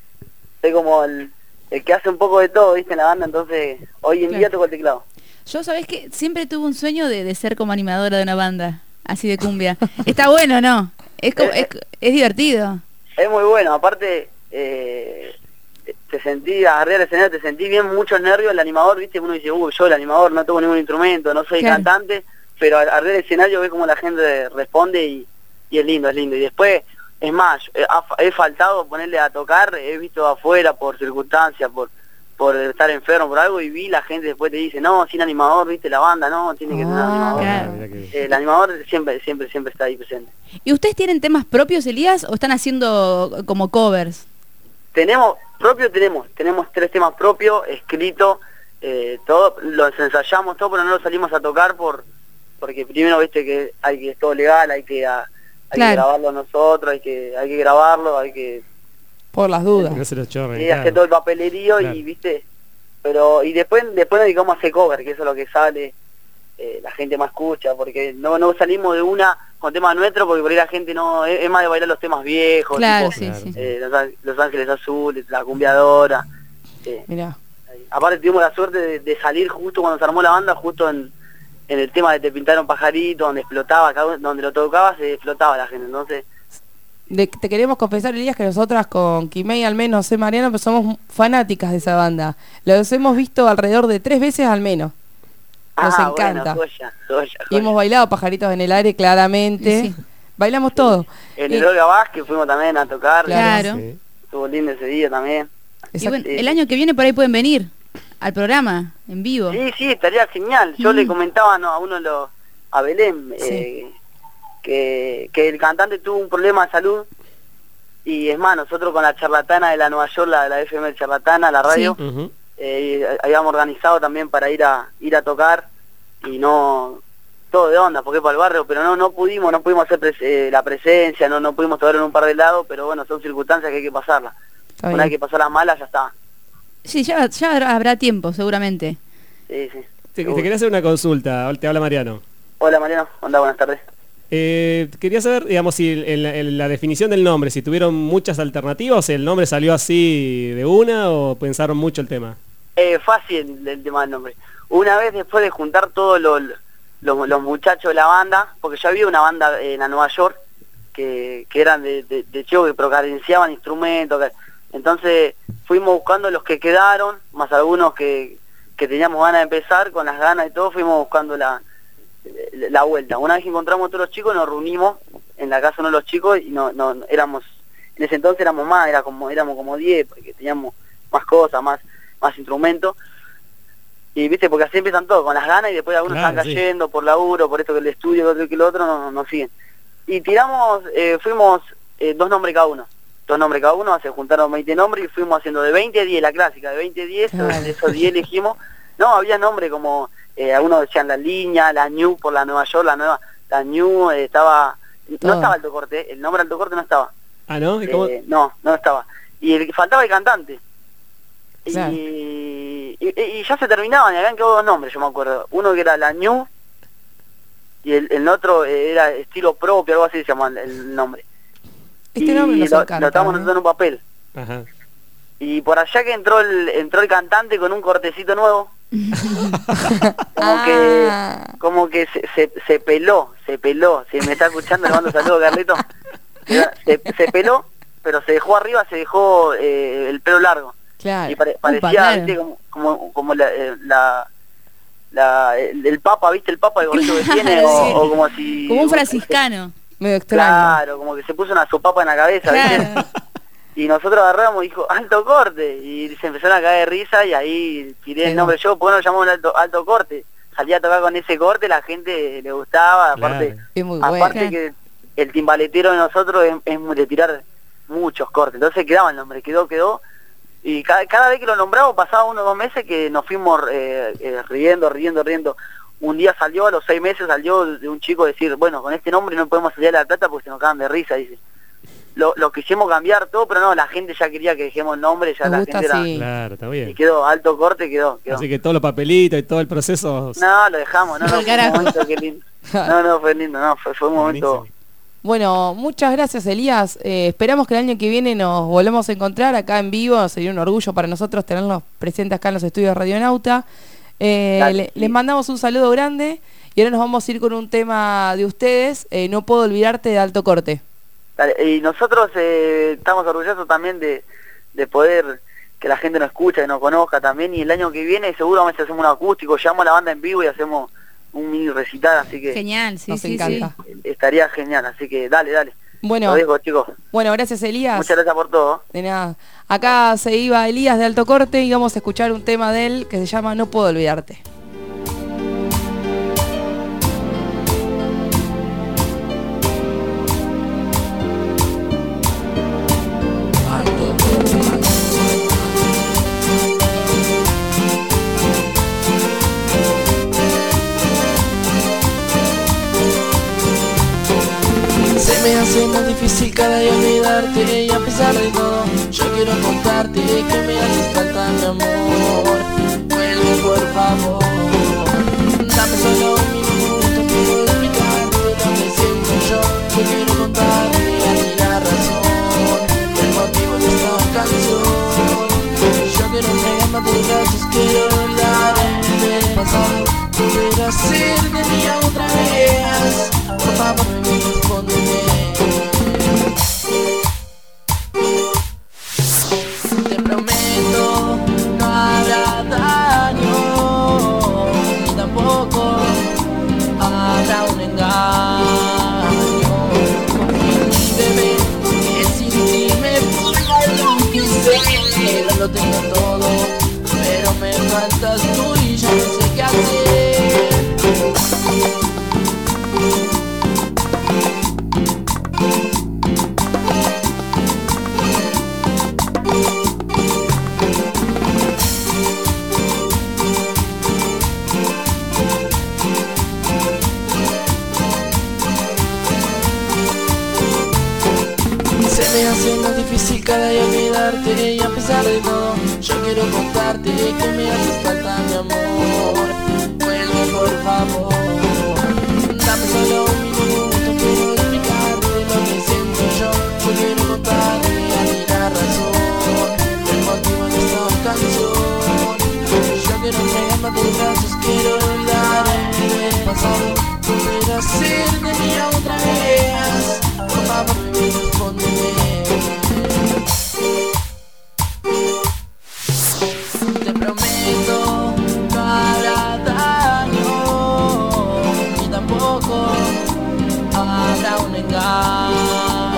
soy como el, el que hace un poco de todo, ¿viste? En la banda, entonces hoy en Claro. día toco el teclado. Yo, ¿sabés que siempre tuve un sueño de, de ser como animadora de una banda, así de cumbia? Está bueno, ¿no? Es, como, es, es divertido. Es muy bueno, aparte eh, te sentí, arriba del escenario te sentí bien, muchos nervios, el animador, viste, uno dice, uy, yo el animador no toco ningún instrumento, no soy Claro. cantante, pero arriba del escenario ves como la gente responde y, y es lindo, es lindo. Y después, es más, eh, ha- he faltado ponerle a tocar, he visto afuera por circunstancias, por por estar enfermo, por algo, y vi la gente después te dice, no, sin animador, viste, la banda, no, tiene que tener Ah, animador. claro. Mirá que- Eh, el animador siempre, siempre, siempre está ahí presente. ¿Y ustedes tienen temas propios, Elías, o están haciendo como covers? Tenemos, propio tenemos, tenemos tres temas propios, escritos, eh, todo, los ensayamos todo, pero no los salimos a tocar por porque primero viste que hay que es todo legal, hay que a- hay Claro. que grabarlo nosotros, hay que hay que grabarlo, hay que Por las dudas. No se los chorren, y claro. hacer todo el papelerío Claro. y viste, pero y después después nos dedicamos a hacer cover, que eso es lo que sale, eh, la gente más escucha, porque no no salimos de una con temas nuestros, porque por ahí la gente no, es, es más de bailar los temas viejos, Claro, tipo, sí, Claro. sí. eh, los, Á- Los Ángeles Azules, la cumbiadora. eh, Mirá. Aparte tuvimos la suerte de, de salir justo cuando se armó la banda, justo en, en el tema de Te Pintaron Pajarito, donde explotaba, cada uno- donde lo tocaba se explotaba la gente, entonces De- te queremos confesar, Elías, que nosotras con Quimei, al menos, sé Mariano, pues somos fanáticas de esa banda. Los hemos visto alrededor de tres veces al menos. Nos ah, encanta. bueno, joya, joya, Y joya. hemos bailado Pajaritos en el Aire, claramente. Sí. Bailamos todo. En Y- el Olga Vázquez fuimos también a tocar, Claro. Sí. estuvo lindo ese día también. Y bueno, Sí. el año que viene por ahí pueden venir al programa en vivo. Sí, sí, estaría genial. Yo Mm. le comentaba no, a uno de los, a Belén, Sí. eh, que, que el cantante tuvo un problema de salud. Y es más, nosotros con la charlatana de la Nueva York, la, la F M charlatana, la radio, Sí. Ujú. eh, habíamos organizado también para ir a ir a tocar y no todo de onda porque es para el barrio, pero no no pudimos no pudimos hacer pres- eh, la presencia, no no pudimos tocar en un par de lados, pero bueno, son circunstancias que hay que pasarlas. Está Una bien. vez que pasar las malas ya está. Sí, ya, ya habrá- habrá tiempo, seguramente. Sí, sí. Te, te quería hacer una consulta, te habla Mariano. Hola Mariano, onda, buenas tardes. Eh, quería saber, digamos, si en la, en la definición del nombre, si tuvieron muchas alternativas, o si el nombre salió así de una o pensaron mucho el tema. Eh, fácil el tema del nombre. Una vez después de juntar todos los, los, los muchachos de la banda, porque ya había una banda en la Nueva York que, que eran de, de, de chicos que pero carenciaban instrumentos, que- entonces fuimos buscando los que quedaron, más algunos que, que teníamos ganas de empezar, con las ganas y todo, fuimos buscando la, la vuelta. Una vez que encontramos a todos los chicos, nos reunimos en la casa de uno de los chicos y no, no, no- éramos, en ese entonces éramos más, era como, éramos como diez, porque teníamos más cosas, más, más instrumentos. Y viste, porque así empiezan todos, con las ganas, y después algunos Claro, están sí. cayendo por laburo, por esto que el estudio, lo otro que lo otro, no, no siguen. Y tiramos, eh, fuimos eh, dos nombres cada uno. Dos nombres cada uno, se juntaron veinte nombres y fuimos haciendo de veinte a diez, la clásica, de veinte a diez, Claro. de esos diez elegimos. No, había nombres como, eh, algunos decían La Línea, La New por la Nueva York, la nueva, La New, eh, estaba, Todo. no estaba Alto Corte, el nombre Alto Corte no estaba. Ah, ¿no? ¿Y cómo? Eh, no, no estaba. Y el, faltaba el cantante. Claro. Y, y, y ya se terminaban y habían quedado dos nombres, yo me acuerdo. Uno que era La New y el, el otro eh, era Estilo Propio, algo así se llama el, el nombre. Este y nombre nos lo, encanta, lo estábamos ¿eh? anotando en un papel. Ajá. Y por allá que entró el entró el cantante con un cortecito nuevo, como que Ah. como que se, se, se peló, se peló. Si me está escuchando, le mando saludos, Carlito. Era- Se, se peló, pero se dejó arriba, se dejó eh, el pelo largo. Claro. Y pare- Upa, parecía, claro. ¿viste? como, como, como la, eh, la, la- el, el Papa, ¿viste? El Papa, el gorrito que tiene, Claro, o, sí. o como si... Como un franciscano. Medio extraño. Claro, como que se puso una sopapa en la cabeza, ¿viste? Claro. Y nosotros agarramos y dijo, alto corte, y se empezaron a caer de risa y ahí tiré el Pegó. nombre yo, ¿por qué no llamamos alto, alto corte? Salía a tocar con ese corte, la gente le gustaba, aparte, Claro. Es muy bueno. aparte que el timbaletero de nosotros es, es muy de tirar muchos cortes, entonces quedaba el nombre, quedó, quedó, y cada, cada vez que lo nombramos pasaba uno o dos meses que nos fuimos eh, eh, riendo, riendo, riendo. Un día salió, a los seis meses salió de un chico decir, bueno, con este nombre no podemos salir a La Plata porque se nos cagan de risa, dice. Lo, lo quisimos cambiar todo, pero no, la gente ya quería que dejemos el nombre, ya Me la gusta gente era... así. Claro, está Y bien. quedó, alto corte, quedó, quedó. Así que todos los papelitos y todo el proceso. No, lo dejamos, no, no, Al fue un carajo. momento, qué lindo. No, no, fue lindo, no, fue, fue un momento... Buenísimo. Bueno, muchas gracias, Elías. Eh, esperamos que el año que viene nos volvamos a encontrar acá en vivo. Sería un orgullo para nosotros tenerlos presentes acá en los estudios de Radionauta. Eh, Dale, le- sí. Les mandamos un saludo grande y ahora nos vamos a ir con un tema de ustedes. Eh, no puedo olvidarte de Alto Corte. Dale, y nosotros eh, estamos orgullosos también de, de poder que la gente nos escucha, que nos conozca también, y el año que viene seguramente hacemos un acústico, llevamos a la banda en vivo y hacemos un mini recital, así que Genial, sí, Nos sí, encanta. sí. estaría genial, así que dale, dale. Bueno, Lo dejo, chicos. bueno, gracias, Elías. Muchas gracias por todo. De nada. Acá se iba Elías de Alto Corte y vamos a escuchar un tema de él que se llama No puedo olvidarte. Se me hace más difícil cada día olvidarte y a pesar de todo yo quiero contarte que me haces falta mi amor. Vuelve por favor, dame solo un minuto, quiero explicarte lo que siento yo. Yo quiero contarte y así la razón, el motivo de esta canción. Yo quiero entregarme a tus brazos, quiero olvidarme del pasado, volver a ser de día otra vez. Por favor, respóndeme. Te prometo, no habrá daño, ni tampoco habrá un engaño. Confía en mi bebé, que sin ti me puedo enloquecer. Lo tengo todo, pero me falta Se me hace más difícil cada día olvidarte y a pesar de todo yo quiero contarte que me haces falta mi amor. Vuelve por favor, dame solo un minuto, quiero explicarte lo que siento yo. Yo quiero contarte a ti la razón, el motivo de esta canción. Yo quiero entregarme a tus brazos, quiero olvidarme del pasado, volver a ser de mí otra vez. Por favor, respóndeme. Te prometo no hará daño, ni tampoco habrá un engaño.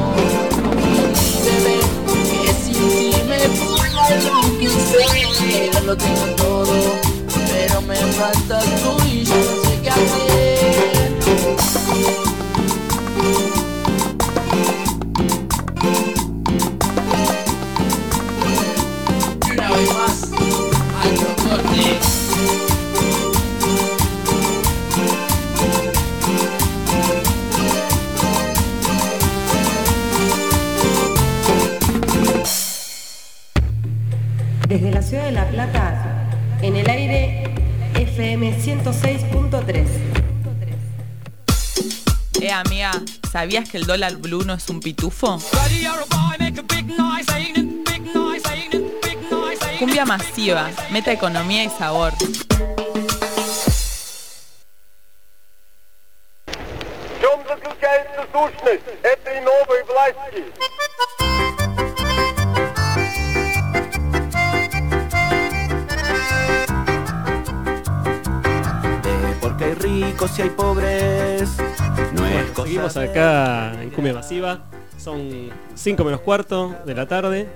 Y bebé, que sin ti me puedo quisiera, lo tengo todo, pero me faltas tú y yo no sé qué hacer. Una vez más, al corte. Desde la ciudad de La Plata, en el aire F M ciento seis punto tres. Eh, amiga, ¿sabías que el dólar blue no es un pitufo? Cumbia masiva, meta economía y sabor. Porque hay ricos y hay pobres. No es Bueno, seguimos acá en Cumbia Masiva. Son cinco menos cuarto de la tarde.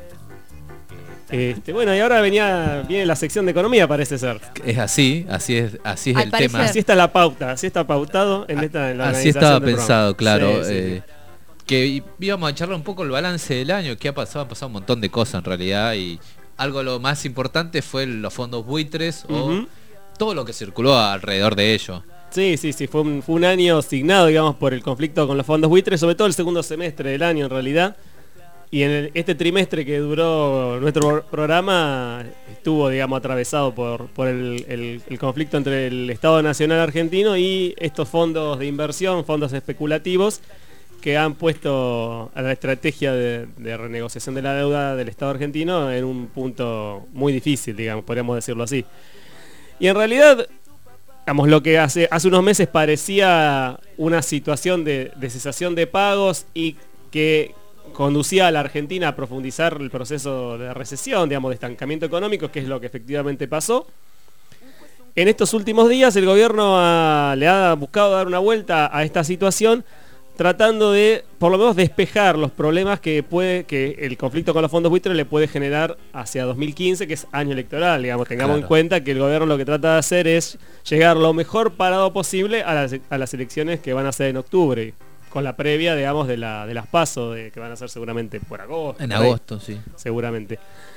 Este, bueno, y ahora venía viene la sección de economía, parece ser. Es así, así es, así es Al el parecer. tema. Así está la pauta, así está pautado en esta en la Así organización estaba del pensado, programa. claro. Sí, sí, eh, que íbamos a charlar un poco el balance del año, qué ha pasado, han pasado un montón de cosas en realidad, y algo lo más importante fue los fondos buitres o Ujú. todo lo que circuló alrededor de ello. Sí, sí, sí, fue un, fue un año signado, digamos, por el conflicto con los fondos buitres, sobre todo el segundo semestre del año en realidad. Y en el- este trimestre que duró nuestro programa estuvo, digamos, atravesado por, por el, el- el conflicto entre el Estado Nacional Argentino y estos fondos de inversión, fondos especulativos, que han puesto a la estrategia de, de renegociación de la deuda del Estado argentino en un punto muy difícil, digamos, podríamos decirlo así. Y en realidad, digamos, lo que hace, hace unos meses parecía una situación de, de cesación de pagos y que conducía a la Argentina a profundizar el proceso de recesión, digamos, de estancamiento económico, que es lo que efectivamente pasó. En estos últimos días el gobierno ha- le ha buscado dar una vuelta a esta situación, tratando de, por lo menos, despejar los problemas que puede que el conflicto con los fondos buitres le puede generar hacia dos mil quince, que es año electoral. Digamos, tengamos Claro. en cuenta que el gobierno lo que trata de hacer es llegar lo mejor parado posible a las, a las elecciones que van a ser en octubre, con la previa, digamos, de, la, de las PASO, de, que van a ser seguramente por agosto. En por ahí, agosto, sí. seguramente.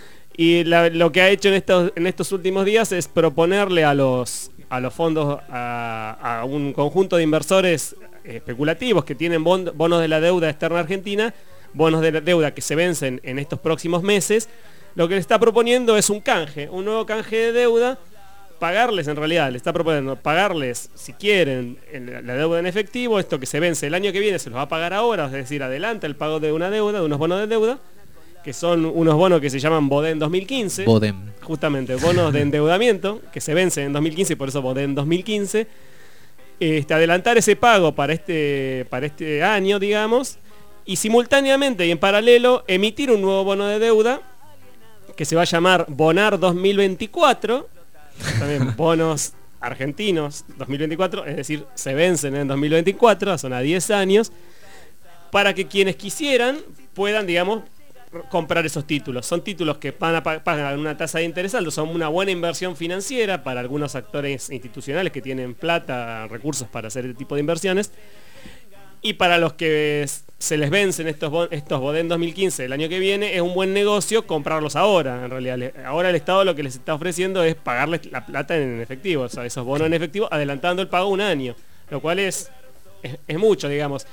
Y la- lo que ha hecho en estos, en estos últimos días es proponerle a los, a los fondos, a, a un conjunto de inversores especulativos que tienen bon- bonos de la deuda externa argentina, bonos de la deuda que se vencen en estos próximos meses, lo que le está proponiendo es un canje, un nuevo canje de deuda, pagarles en realidad, le está proponiendo pagarles, si quieren, en la deuda en efectivo, esto que se vence el año que viene se los va a pagar ahora, es decir, adelanta el pago de una deuda, de unos bonos de deuda, que son unos bonos que se llaman Bodem dos mil quince. Bodem. Justamente, bonos de endeudamiento, que se vencen en dos mil quince y por eso Bodem dos mil quince. Este, adelantar ese pago para este, para este año, digamos, y simultáneamente y en paralelo emitir un nuevo bono de deuda que se va a llamar Bonar dos mil veinticuatro, también bonos argentinos dos mil veinticuatro, es decir, se vencen en dos mil veinticuatro, son a diez años, para que quienes quisieran puedan, digamos, comprar esos títulos. Son títulos que van a pa- pagan una tasa de interés alta, son una buena inversión financiera para algunos actores institucionales que tienen plata, recursos para hacer este tipo de inversiones. Y para los que s- se les vencen estos, bon- estos Bodem dos mil quince el año que viene, es un buen negocio comprarlos ahora. En realidad, Le- ahora el Estado lo que les está ofreciendo es pagarles la plata en efectivo, o sea, esos bonos en efectivo, adelantando el pago un año, lo cual es, es, es mucho, digamos.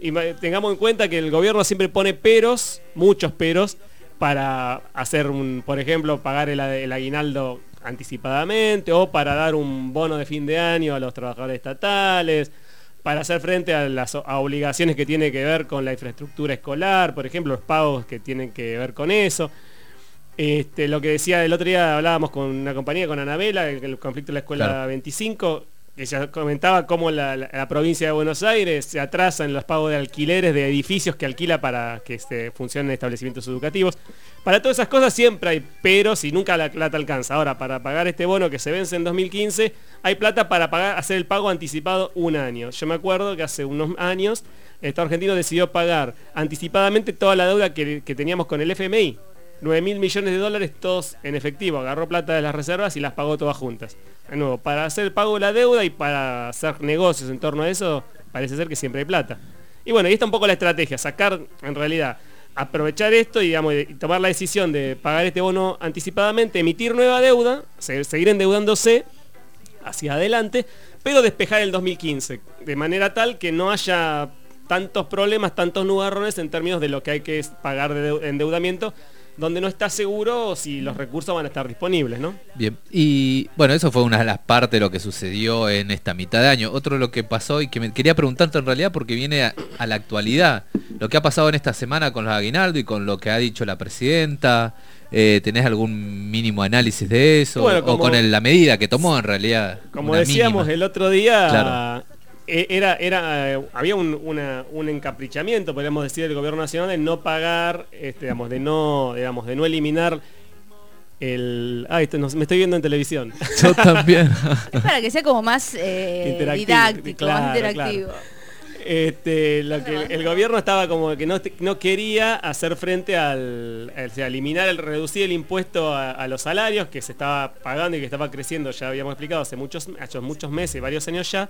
y tengamos en cuenta que el gobierno siempre pone peros, muchos peros, para hacer, un, por ejemplo, pagar el, el aguinaldo anticipadamente o para dar un bono de fin de año a los trabajadores estatales, para hacer frente a las a obligaciones que tienen que ver con la infraestructura escolar, por ejemplo, los pagos que tienen que ver con eso. Este, lo que decía el otro día, hablábamos con una compañía, con Anabela, el, el conflicto de la escuela claro. veinticinco, que ella comentaba cómo la, la, la provincia de Buenos Aires se atrasa en los pagos de alquileres de edificios que alquila para que este, funcionen establecimientos educativos. Para todas esas cosas siempre hay peros y nunca la plata alcanza. Ahora, para pagar este bono que se vence en dos mil quince, hay plata para pagar, hacer el pago anticipado un año. Yo me acuerdo que hace unos años el Estado argentino decidió pagar anticipadamente toda la deuda que, que teníamos con el F M I. nueve mil millones de dólares todos en efectivo. Agarró plata de las reservas y las pagó todas juntas. De nuevo, para hacer el pago de la deuda y para hacer negocios en torno a eso, parece ser que siempre hay plata. Y bueno, ahí está un poco la estrategia, sacar, en realidad, aprovechar esto y, digamos, y tomar la decisión de pagar este bono anticipadamente, emitir nueva deuda, seguir endeudándose hacia adelante, pero despejar el dos mil quince, de manera tal que no haya tantos problemas, tantos nubarrones en términos de lo que hay que pagar de endeudamiento, donde no está seguro si los recursos van a estar disponibles, ¿no? Bien, y bueno, eso fue una de las partes de lo que sucedió en esta mitad de año. Otro lo que pasó y que me quería preguntarte en realidad porque viene a, a la actualidad, lo que ha pasado en esta semana con los aguinaldos y con lo que ha dicho la presidenta, eh, ¿tenés algún mínimo análisis de eso? Bueno, como, o con el, la medida que tomó en realidad. Como decíamos mínima. El otro día... Claro. Era, era, eh, había un, una, un encaprichamiento, podríamos decir, del gobierno nacional de no pagar, este, digamos, de no, digamos, de no eliminar el. Ah, esto no, me estoy viendo en televisión. Yo también. Es para que sea como más eh, didáctico, claro, más interactivo. Claro. Este, lo que el gobierno estaba como que no, no quería hacer frente al, al o sea, eliminar, el reducir el impuesto a, a los salarios que se estaba pagando y que estaba creciendo, ya habíamos explicado hace muchos, hace muchos meses, varios años ya.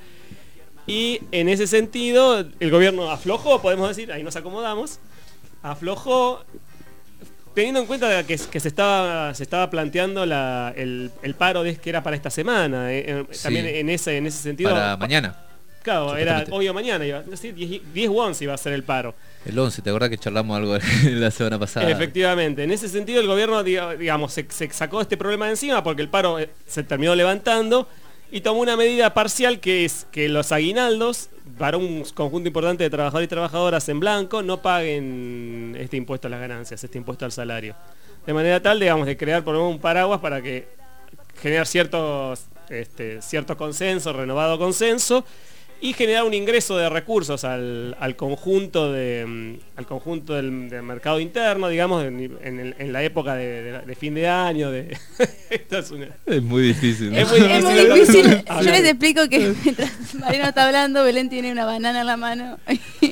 Y en ese sentido el gobierno aflojó, podemos decir, ahí nos acomodamos, aflojó, teniendo en cuenta que, que se estaba se estaba planteando la, el, el paro de, que era para esta semana, eh, sí. También en ese, en ese sentido. Para mañana. Claro, era hoy o mañana, iba, no sé, diez u once iba a ser el paro. El once, ¿te acordás que charlamos algo la semana pasada? Efectivamente, en ese sentido el gobierno, digamos, se, se sacó este problema de encima porque el paro se terminó levantando y tomó una medida parcial que es que los aguinaldos para un conjunto importante de trabajadores y trabajadoras en blanco no paguen este impuesto a las ganancias, este impuesto al salario. De manera tal, digamos, de crear por lo menos un paraguas para que generar ciertos, este, cierto consenso, renovado consenso, y generar un ingreso de recursos al, al conjunto de al conjunto del, del mercado interno, digamos, en, en, en la época de, de, de fin de año. De Esto es, una... es muy difícil, ¿no? Es muy difícil. Es muy difícil. Yo les explico que mientras Mariano está hablando, Belén tiene una banana en la mano y,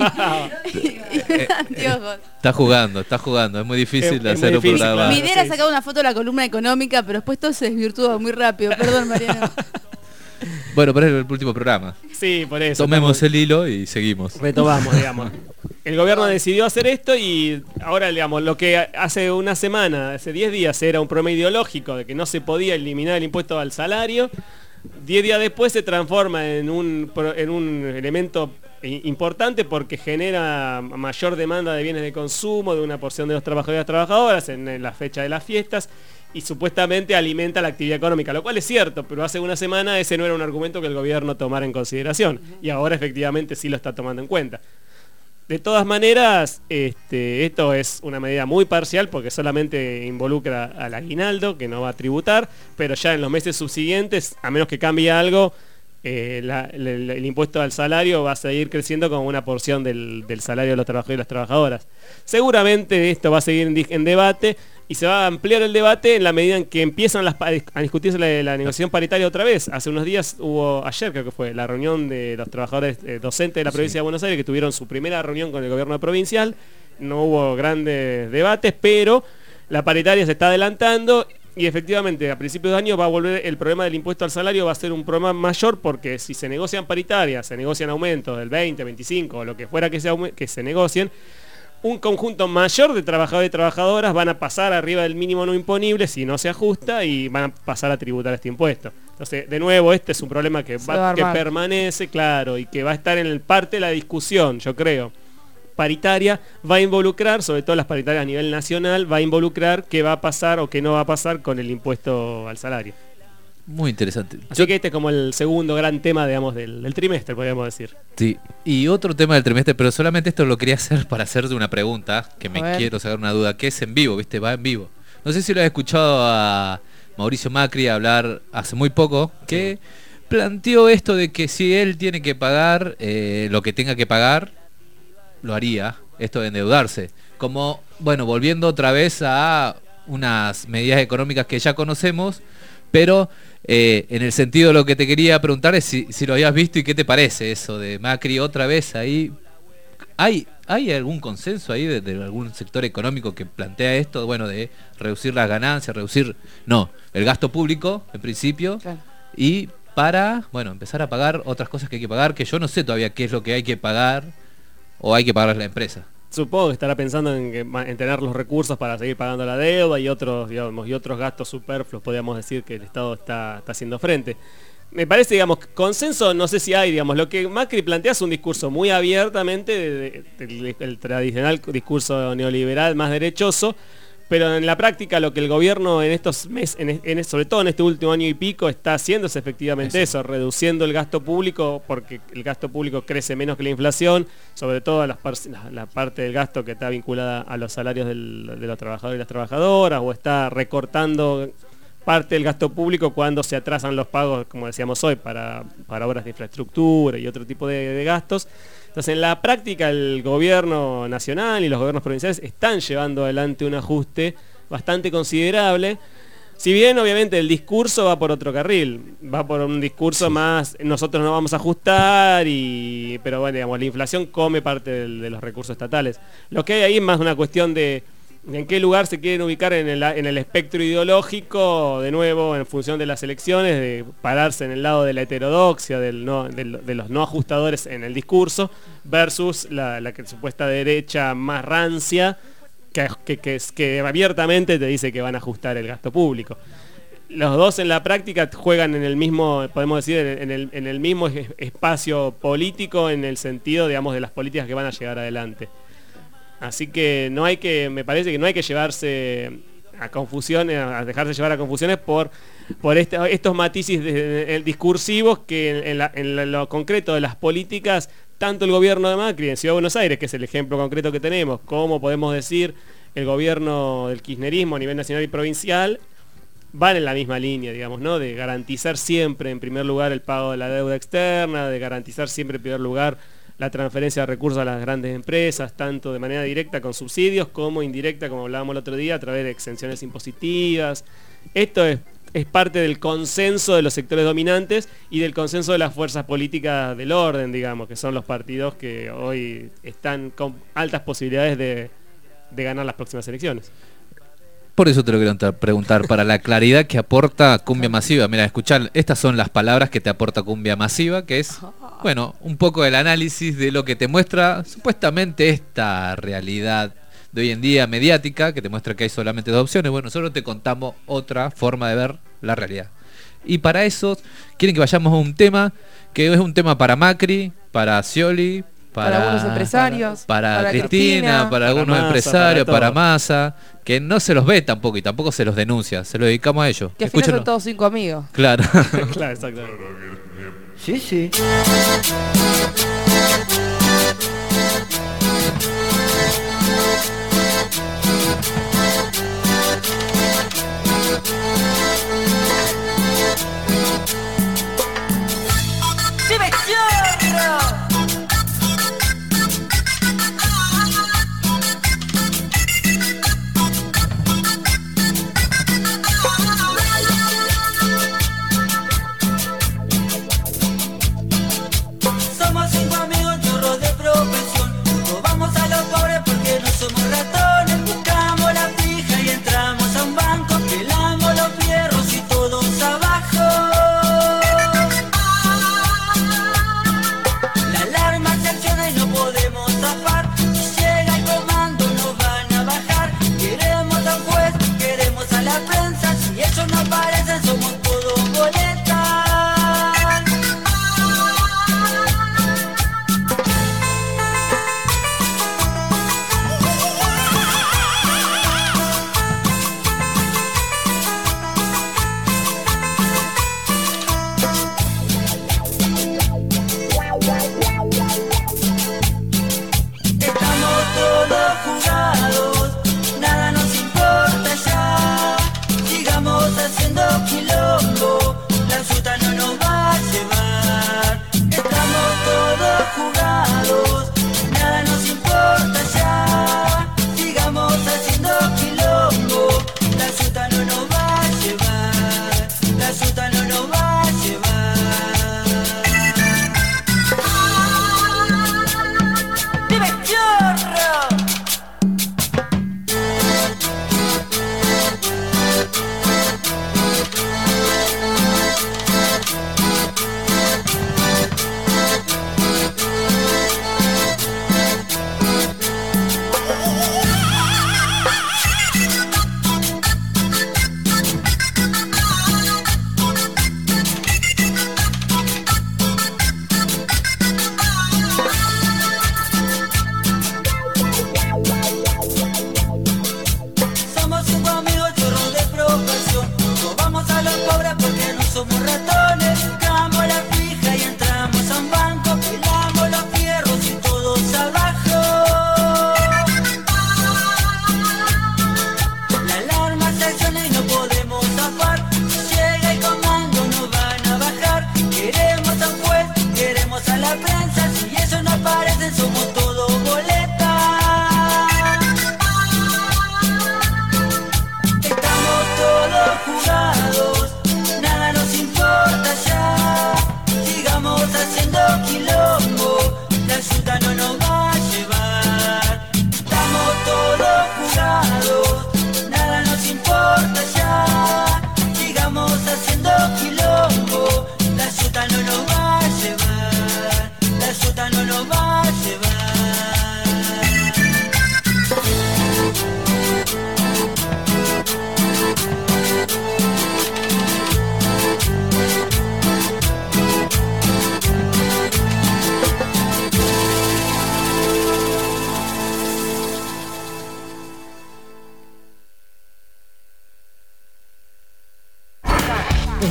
y anteojos. Está jugando, está jugando. Es muy difícil es, hacer es muy un difícil, programa. claro. Mi idea era sacar una foto de la columna económica, pero después todo se desvirtuó muy rápido. Perdón, Mariano. Bueno, pero es el último programa. Sí, por eso. Tomemos estamos... el hilo y seguimos. Retomamos, digamos. El gobierno decidió hacer esto y ahora, digamos, lo que hace una semana, hace diez días era un problema ideológico de que no se podía eliminar el impuesto al salario, diez días después se transforma en un, en un elemento importante porque genera mayor demanda de bienes de consumo de una porción de los trabajadores y las trabajadoras en, en la fecha de las fiestas y supuestamente alimenta la actividad económica, lo cual es cierto, pero hace una semana ese no era un argumento que el gobierno tomara en consideración y ahora efectivamente sí lo está tomando en cuenta. De todas maneras, este, esto es una medida muy parcial porque solamente involucra al aguinaldo, que no va a tributar, pero ya en los meses subsiguientes, a menos que cambie algo, eh, la, el, el impuesto al salario va a seguir creciendo como una porción del, del salario de los trabajadores y las trabajadoras. Seguramente esto va a seguir en, en debate y se va a ampliar el debate en la medida en que empiezan las, a discutirse la, la negociación paritaria otra vez. Hace unos días hubo, ayer creo que fue, la reunión de los trabajadores eh, docentes de la provincia sí. de Buenos Aires, que tuvieron su primera reunión con el gobierno provincial. No hubo grandes debates, pero la paritaria se está adelantando y efectivamente a principios de año va a volver el problema del impuesto al salario, va a ser un problema mayor porque si se negocian paritarias, se negocian aumentos del veinte, veinticinco o lo que fuera que, sea, que se negocien, un conjunto mayor de trabajadores y trabajadoras van a pasar arriba del mínimo no imponible si no se ajusta y van a pasar a tributar este impuesto. Entonces, de nuevo, este es un problema que, va, que permanece, claro, y que va a estar en el parte de la discusión, yo creo. paritaria va a involucrar, sobre todo las paritarias a nivel nacional, va a involucrar qué va a pasar o qué no va a pasar con el impuesto al salario. Muy interesante. Así Yo- que este es como el segundo gran tema, digamos, del, del trimestre, podríamos decir. Sí, y otro tema del trimestre, pero solamente esto lo quería hacer para hacerte una pregunta, que A me ver. quiero sacar una duda, que es en vivo, ¿viste? Va en vivo. No sé si lo has escuchado a Mauricio Macri hablar hace muy poco, que planteó esto de que si él tiene que pagar eh, lo que tenga que pagar, lo haría, esto de endeudarse. Como, bueno, volviendo otra vez a unas medidas económicas que ya conocemos, pero eh, en el sentido de lo que te quería preguntar es si, si lo habías visto y qué te parece eso de Macri otra vez ahí. ¿Hay, hay algún consenso ahí de, de algún sector económico que plantea esto, bueno, de reducir las ganancias, reducir, no, el gasto público en principio, y para, bueno, empezar a pagar otras cosas que hay que pagar, que yo no sé todavía qué es lo que hay que pagar o hay que pagar a la empresa? Supongo que estará pensando en, que, en tener los recursos para seguir pagando la deuda y otros, digamos, y otros gastos superfluos, podríamos decir, que el Estado está, está haciendo frente. Me parece, digamos, consenso, no sé si hay, digamos, lo que Macri plantea es un discurso muy abiertamente de- de- del el tradicional discurso neoliberal más derechoso, pero en la práctica lo que el gobierno en estos meses, en, en, sobre todo en este último año y pico, está haciendo es efectivamente eso, reduciendo el gasto público, porque el gasto público crece menos que la inflación, sobre todo las par- la, la parte del gasto que está vinculada a los salarios del- de los trabajadores y las trabajadoras, o está recortando parte del gasto público cuando se atrasan los pagos, como decíamos hoy, para, para obras de infraestructura y otro tipo de, de gastos. Entonces, en la práctica, el gobierno nacional y los gobiernos provinciales están llevando adelante un ajuste bastante considerable. Si bien, obviamente, el discurso va por otro carril, va por un discurso más, nosotros no vamos a ajustar, y pero bueno, digamos, la inflación come parte del- de los recursos estatales. Lo que hay ahí es más una cuestión de en qué lugar se quieren ubicar en el, en el espectro ideológico, de nuevo, en función de las elecciones, de pararse en el lado de la heterodoxia, del no, del- de los no ajustadores en el discurso, versus la, la que supuesta derecha más rancia, que, que, que, es- que abiertamente te dice que van a ajustar el gasto público. Los dos en la práctica juegan en el mismo, podemos decir, en el, en el mismo es- espacio político, en el sentido, digamos, de las políticas que van a llegar adelante. Así que no hay que, me parece que no hay que llevarse a confusiones, a dejarse llevar a confusiones por, por este- estos matices de- de- discursivos que en, en la- en la- lo concreto de las políticas, tanto el gobierno de Macri en Ciudad de Buenos Aires, que es el ejemplo concreto que tenemos, como podemos decir el gobierno del kirchnerismo a nivel nacional y provincial, van en la misma línea, digamos, ¿no? De garantizar siempre, en primer lugar, el pago de la deuda externa, de garantizar siempre, en primer lugar, la transferencia de recursos a las grandes empresas, tanto de manera directa con subsidios como indirecta, como hablábamos el otro día, a través de exenciones impositivas. Esto es, es parte del consenso de los sectores dominantes y del consenso de las fuerzas políticas del orden, digamos, que son los partidos que hoy están con altas posibilidades de, de ganar las próximas elecciones. Por eso te lo quiero ent- preguntar, para la claridad que aporta Cumbia Masiva. Mira, escuchar, estas son las palabras que te aporta Cumbia Masiva, que es, bueno, un poco el análisis de lo que te muestra supuestamente esta realidad de hoy en día mediática, que te muestra que hay solamente dos opciones. Bueno, nosotros te contamos otra forma de ver la realidad. Y para eso, quieren que vayamos a un tema, que es un tema para Macri, para Scioli, Para algunos empresarios, para, para Cristina, Cristina, para para algunos Massa, empresarios, para para, todo. Massa, que no se los ve tampoco y tampoco se los denuncia, se lo dedicamos a ellos. Que al final son Escúchenlo. todos cinco amigos. Claro. Claro, exacto. Sí, sí. Somos cinco amigos churros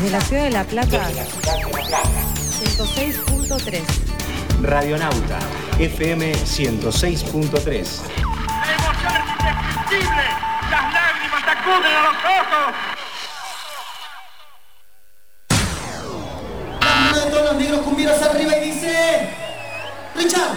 Desde la ciudad de La Plata, ciento seis punto tres. Radionauta, F M ciento seis punto tres. La emoción es indescriptible, las lágrimas acuden a los ojos. Todos los negros cumbieros arriba y dice Richard.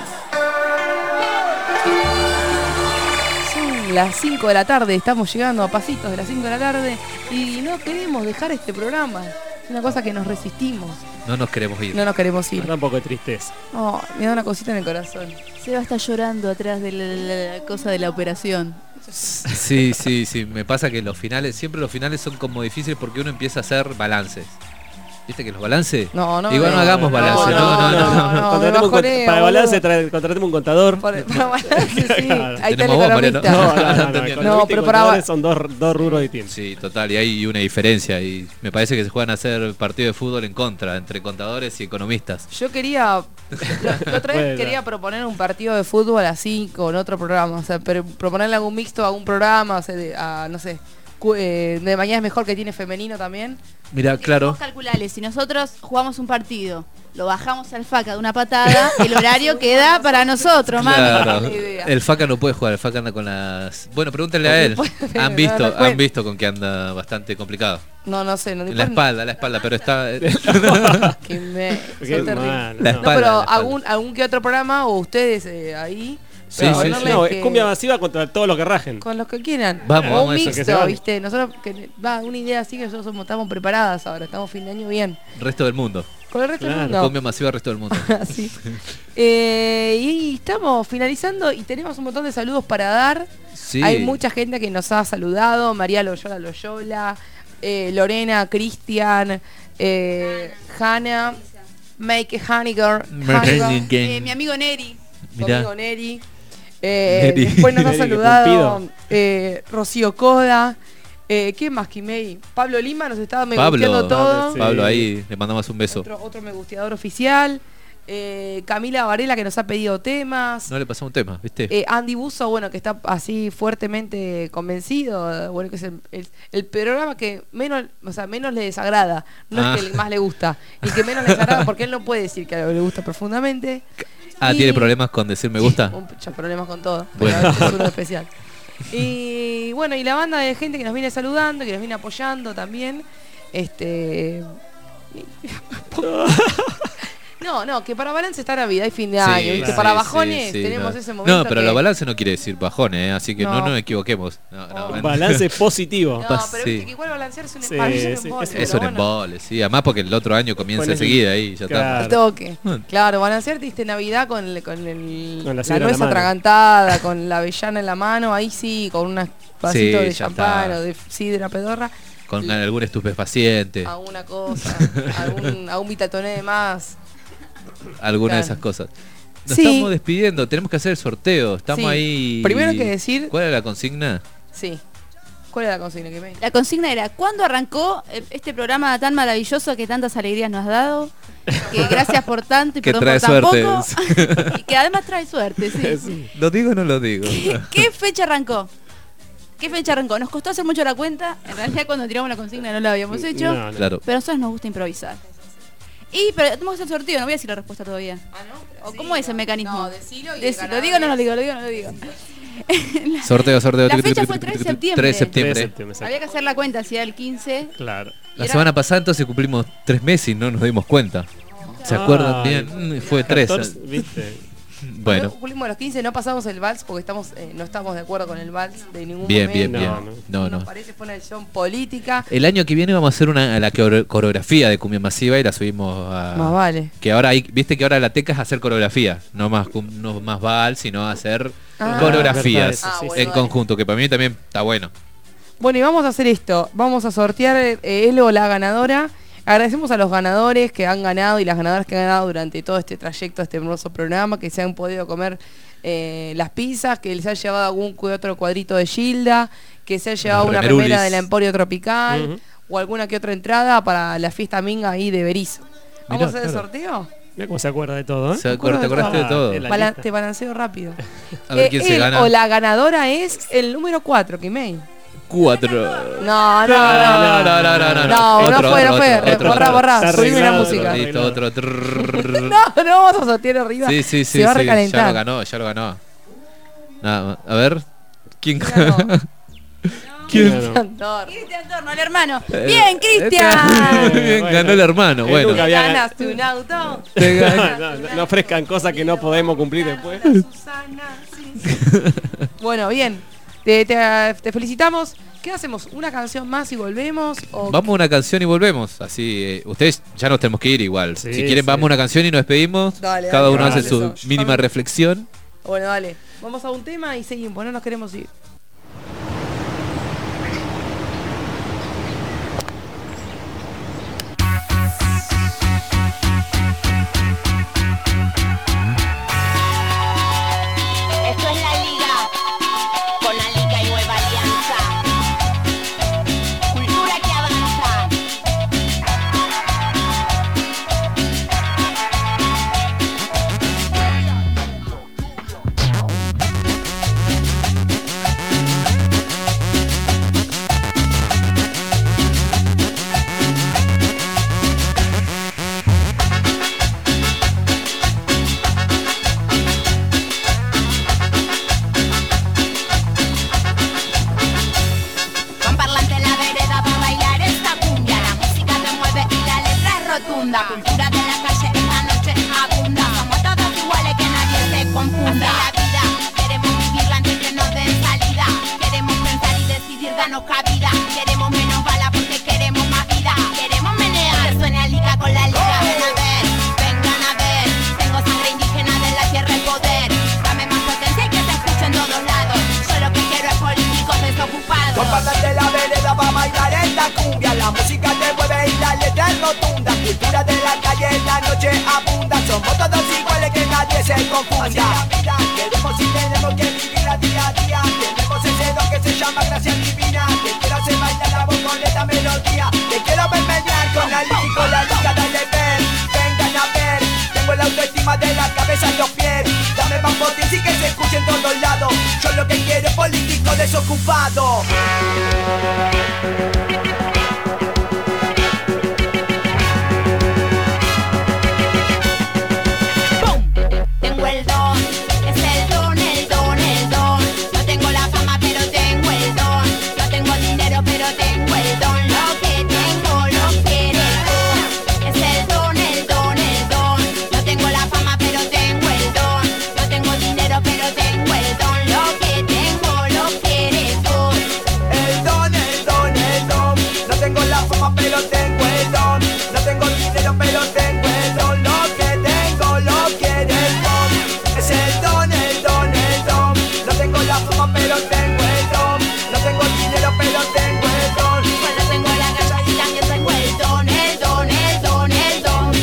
Son las cinco de la tarde, estamos llegando a pasitos de las cinco de la tarde y no queremos dejar este programa. Es una cosa que nos resistimos. No nos queremos ir. No nos queremos ir. Me da un poco de tristeza. Oh, me da una cosita en el corazón. Seba está llorando atrás de la, la- la cosa de la operación. Sí, sí, sí. Me pasa que los finales, siempre los finales son como difíciles porque uno empieza a hacer balances. ¿Viste que los balances? No, no. Igual no, no, hagamos no, balance. No, no, no. no, no, no, Contratemos me un cont- bajoneo, para el balance, boludo. tra- contratemos un contador. Para, para balance, sí. Claro. Ahí está el Tenemos vos, Mariano. economista. No, no, no, no, No, economista no, y pero para- contadores son dos, dos rubros distintos. Sí, total. Y hay una diferencia. Y me parece que se juegan a hacer partidos de fútbol en contra entre contadores y economistas. Yo quería, la, la otra vez Bueno. quería proponer un partido de fútbol así con otro programa, o sea, pero proponerle algún mixto a un programa, o sea, de, a, no sé, cu- eh, de mañana es mejor que tiene femenino también. Mira, claro. Vos calculale, si nosotros jugamos un partido, lo bajamos al faca de una patada, el horario queda para nosotros, mami. Claro. la idea. El Faca no puede jugar, el Faca anda con las... Bueno, pregúntenle a él. Han No, visto, no puede. han visto con que anda bastante complicado. No, no sé, no En la espalda, la espalda, pero está... Que me, Qué son terribles. mal, La no. No, espalda, pero la espalda. algún, algún que otro programa o ustedes eh, ahí. Sí, pero sí, no sí. les No, que- es cumbia masiva contra todos los que rajen. Con los que quieran. Vamos, o vamos un a eso, que se mixto, van. ¿viste? Nosotros, que, va, una idea así que nosotros somos- estamos preparadas ahora, estamos fin de año bien. Resto del mundo. Con el resto Claro. del mundo. Cumbia masiva, resto del mundo. Así. Eh, y estamos finalizando y tenemos un montón de saludos para dar. Sí. Hay mucha gente que nos ha saludado. María Loyola Loyola, eh, Lorena, Cristian, eh, Hanna, Make Haniger, Make- Eh, mi amigo Neri. Mirá. amigo Neri. Eh, Neri. Después nos ha Neri, que saludado cumplido. eh, Rocío Coda. Eh, ¿Qué más, Kimei? Pablo Lima nos estaba me Pablo, gusteando todo. Sí. Pablo, ahí le mandamos un beso. Otro, otro me gusteador oficial. Eh, Camila Varela que nos ha pedido temas. No le pasamos un tema, ¿viste? Eh, Andy Buzo, bueno, que está así fuertemente convencido, eh, bueno, que es el, el- el programa que menos, o sea, menos le desagrada, no Ah. es que el más le gusta, y que menos le desagrada porque él no puede decir que algo le gusta profundamente. Ah, y- ¿tiene problemas con decir me gusta? Muchos problemas con todo, pero Bueno. este es uno especial. Y bueno, y la banda de gente que nos viene saludando, que nos viene apoyando también, este... No, no, que para balance está Navidad y fin de año, ¿viste? claro. Para Sí, bajones sí, sí, tenemos no. ese momento. No, pero que- los balances no quiere decir bajones, ¿eh? Así que no, No. no nos equivoquemos. No, no, Oh. bueno. Balance positivo. No, Pas- pero sí. viste que igual balancear es un, Sí, para mí es un sí, embole, es- pero Es un bueno, embole, sí. Además porque el otro año comienza Con el- enseguida ahí, ya Claro. al toque. Mm. Claro, balancear diste Navidad con, el- con, el, Con la la sidra en nuez la mano. atragantada, con la avellana en la mano, ahí sí, con unas vasitos Sí, de ya champán está. o de sidra pedorra, está. Con algún estupefaciente, alguna cosa, algún, algún vitatoné de más. alguna Claro. de esas cosas. Nos Sí. estamos despidiendo, tenemos que hacer el sorteo. Estamos Sí. ahí. Primero hay que decir- ¿Cuál era la consigna? Sí. ¿Cuál era la consigna que me? La consigna era, ¿cuándo arrancó eh, este programa tan maravilloso que tantas alegrías nos has dado? Que gracias por tanto y Que perdón trae por tan suerte. poco. Y que además trae suerte, sí. ¿Lo digo o no lo digo? ¿Qué, qué fecha arrancó? ¿Qué fecha arrancó? Nos costó hacer mucho la cuenta. En realidad cuando tiramos la consigna no la habíamos hecho. No, no. Claro. Pero a nosotros nos gusta improvisar. Y, pero tenemos que hacer el sorteo, no voy a decir la respuesta todavía. Ah, ¿no? ¿O cómo es el mecanismo? No, decilo y el Deci- ganador ¿Lo digo o no lo es- digo? Lo digo o no lo digo. Sorteo, sorteo. La tic, tic, fecha tic, fue tic, tres de tic, tic, septiembre. tres de septiembre. Tres de septiembre, exacto. Había que hacer la cuenta si era el quince. Claro. La Era- semana pasada entonces cumplimos tres meses y no nos dimos cuenta. ¿Se Ah, acuerdan bien? Mm, Fue tres. catorce, ¿viste? Bueno, Cumplimos los quince, no pasamos el vals porque estamos eh, no estamos de acuerdo con el vals de ningún bien, momento. bien, bien. No, no. No, Nos no. parece fue una decisión política. El año que viene vamos a hacer una la core- coreografía de cumbia masiva y la subimos a. Más vale. Que ahora hay, viste que ahora la teca es hacer coreografía, no más cum- no más vals, sino hacer Ah. coreografías Ah, verdad, eso, sí, sí. en Ah, bueno, conjunto, que para mí también está bueno. Bueno, y vamos a hacer esto. Vamos a sortear eh, él o la ganadora. Agradecemos a los ganadores que han ganado y las ganadoras que han ganado durante todo este trayecto, este hermoso programa, que se han podido comer eh, las pizzas, que les ha llevado algún que otro cuadrito de Gilda, que se ha llevado una Remerulis. remera del Emporio Tropical Ujú. o alguna que otra entrada para la fiesta minga ahí de Berizo. ¿Vamos Mirá, a hacer el claro. sorteo? Mira cómo se acuerda de todo, ¿eh? ¿Se acuerda- ¿Te acordaste de todo? Ah, la Bala- lista. te balanceo rápido. A ver Eh, quién se él gana. o la ganadora es el número cuatro, Kimei. Cuatro. No, no, no. No, no, no, no, no. No, Otro, no fue, no otro, fue. otro, otro, Borra, otro. borra. Está Subime la arreglado, música. Listo, otro. trrr. No, no vamos a sortear arriba. Sí, sí, sí. Se va a sí, recalentar. Ya lo ganó, ya lo ganó. Nada, a ver. ¿Quién ganó? ¿Quién? Cantor. Cristian Torno, el hermano. Eh, Bien, Cristian. Bien, Bueno. ganó el hermano. Él Bueno. nunca había gan- Ganaste un auto. Te No, gan- no, no, no ofrezcan cosas que no podemos cumplir después. Bueno, bien. Te, te- te felicitamos. ¿Qué hacemos? ¿Una canción más y volvemos? O... Vamos a una canción y volvemos. Así, eh, ustedes ya nos tenemos que ir igual. Sí, si quieren, sí. vamos a una canción y nos despedimos. Dale, Cada dale, uno dale, hace su eso. Yo mínima también. reflexión. Bueno, dale. Vamos a un tema y seguimos. No nos queremos ir. Esto es la liga, con la liga y nueva alianza. Cultura que avanza. Con parlante en la vereda va a bailar esta cumbia. La música te mueve y la letra es rotunda. Cultura de la calle esta noche abunda. Somos todos iguales, que nadie se confunda. La vida queremos vivirla antes que nos den salida. Queremos pensar y decidir darnos cabida. Queremos menos bala porque queremos más vida. Queremos menear, que suene a liga con la liga. Ven a ver, vengan a ver. Tengo sangre indígena de la tierra el poder. Dame más potencia y que se escuche en todos lados. Yo lo que quiero es políticos desocupados. Con parlante la vereda va a bailar esta cumbia. La música te mueve y la letra es rotunda. Cultura de la calle en la noche abunda. Somos todos iguales, que nadie se confunda. Así la vida queremos y tenemos que vivirla día a día. Tenemos ese don que se llama gracia divina. Que quiero hacer bailar la voz con esta melodía. Que quiero ver menear con la liga y con la liga. Dale ver, vengan a ver. Tengo la autoestima de la cabeza a los pies. Dame más potencia y que se escuche en todos lados. Yo lo que quiero es político desocupado. Tengo el don, es el don, el don, el don. No tengo la fama, pero tengo el don. No tengo dinero, pero tengo el don. Lo que tengo, lo quiere tú. Es el don, el don, el don. No tengo la fama, pero tengo el don. No tengo dinero, pero tengo el don. Lo que tengo, lo quiere tú. El don, el don, el don. No tengo la fama, pero tengo el don. No tengo dinero, pero tengo el don. Lo que tengo, lo quiere el don. Es el don, el don, el don. No tengo la fama, pero tengo el don. No tengo dinero, pero tengo el don. Bueno, tengo la gacha y también tengo el don, el don, el don, el don.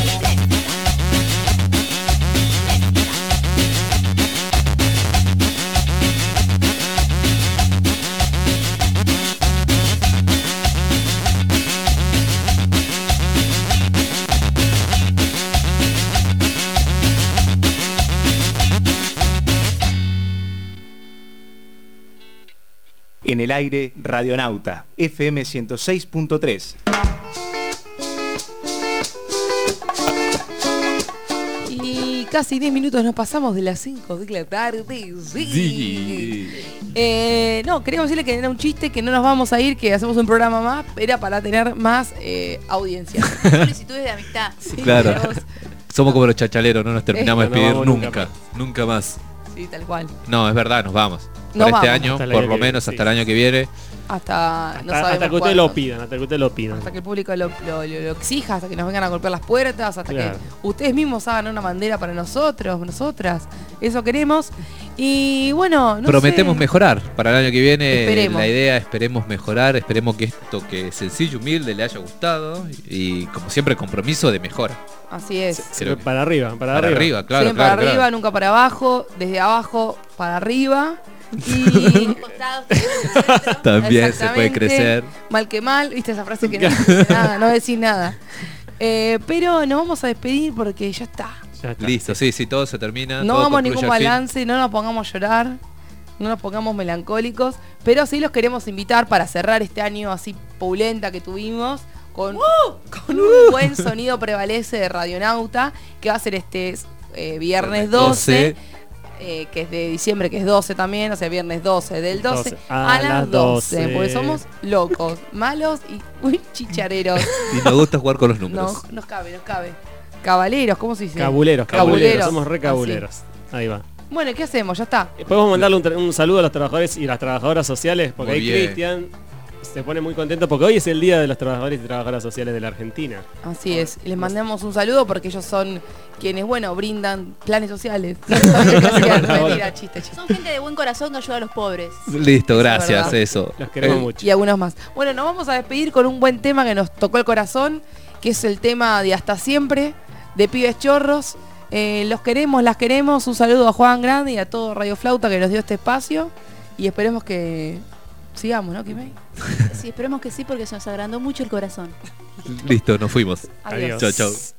En el aire, Radionauta, F M ciento seis punto tres. Y casi diez minutos nos pasamos de las cinco de la tarde. Sí. Sí. Eh, no, queríamos decirle que era un chiste, que no nos vamos a ir, que hacemos un programa más. Era para tener más eh, audiencia. Solicitudes de amistad. Sí, Claro. queremos- Somos como los chachaleros, no nos terminamos Eh, de no despedir vamos nunca. nunca Nunca más. Sí, tal cual. No, es verdad, nos vamos. Por Nos este vamos. año, Hasta el por año lo que menos viene, hasta el año que viene. Hasta, no Hasta, sabemos hasta que ustedes cuándo. lo pidan, hasta que ustedes lo pidan. Hasta que el público lo, lo- lo- lo exija, hasta que nos vengan a golpear las puertas, hasta Claro. que ustedes mismos hagan una bandera para nosotros, nosotras. Eso queremos. Y bueno, no Prometemos sé. mejorar para el año que viene. Esperemos. La idea, esperemos mejorar, esperemos que esto que es sencillo, humilde, le haya gustado. Y como siempre, compromiso de mejora. Así es. Creo que- Para arriba, para, Para arriba. arriba, claro, Siempre claro, para arriba, claro. nunca para abajo, desde abajo para arriba. Y También se puede Exactamente. crecer. Mal que mal, viste esa frase que no dice nada, no decís nada. Eh, pero nos vamos a despedir porque ya está. Ya está. Listo, sí, sí, todo se termina. No todo hagamos concluye ningún al fin. balance, no nos pongamos a llorar. no nos pongamos melancólicos, pero sí los queremos invitar para cerrar este año así pulenta que tuvimos con, ¡Uh! con un buen sonido prevalece de Radionauta, que va a ser este eh, viernes doce, eh, que es de diciembre, que es doce también, o sea, viernes doce, del doce, doce a, a las las doce, doce. porque somos locos, malos y muy chichareros. Y nos gusta jugar con los números. No, nos cabe, nos cabe. Cabaleros, ¿cómo se dice? Cabuleros, cabuleros, Cabuleros. somos re cabuleros. Ahí va. Bueno, ¿qué hacemos? Ya está. Podemos mandarle un, tra- un saludo a los trabajadores y las trabajadoras sociales, porque Muy ahí bien. Cristian se pone muy contento porque hoy es el día de los trabajadores y trabajadoras sociales de la Argentina. Así es. Y les mandamos un saludo porque ellos son quienes, bueno, brindan planes sociales. Mentira, chiste, chiste. Son gente de buen corazón que ayuda a los pobres. Listo, gracias, verdad. eso. Los queremos Eh, mucho. Y algunos más. Bueno, nos vamos a despedir con un buen tema que nos tocó el corazón, que es el tema de Hasta Siempre, de Pibes Chorros. Eh, los queremos, las queremos. Un saludo a Juan Grande y a todo Radio Flauta que nos dio este espacio. Y esperemos que sigamos, ¿no, Kimei? Sí, esperemos que sí, porque se nos agrandó mucho el corazón. Listo, nos fuimos. Adiós. Chau, chau.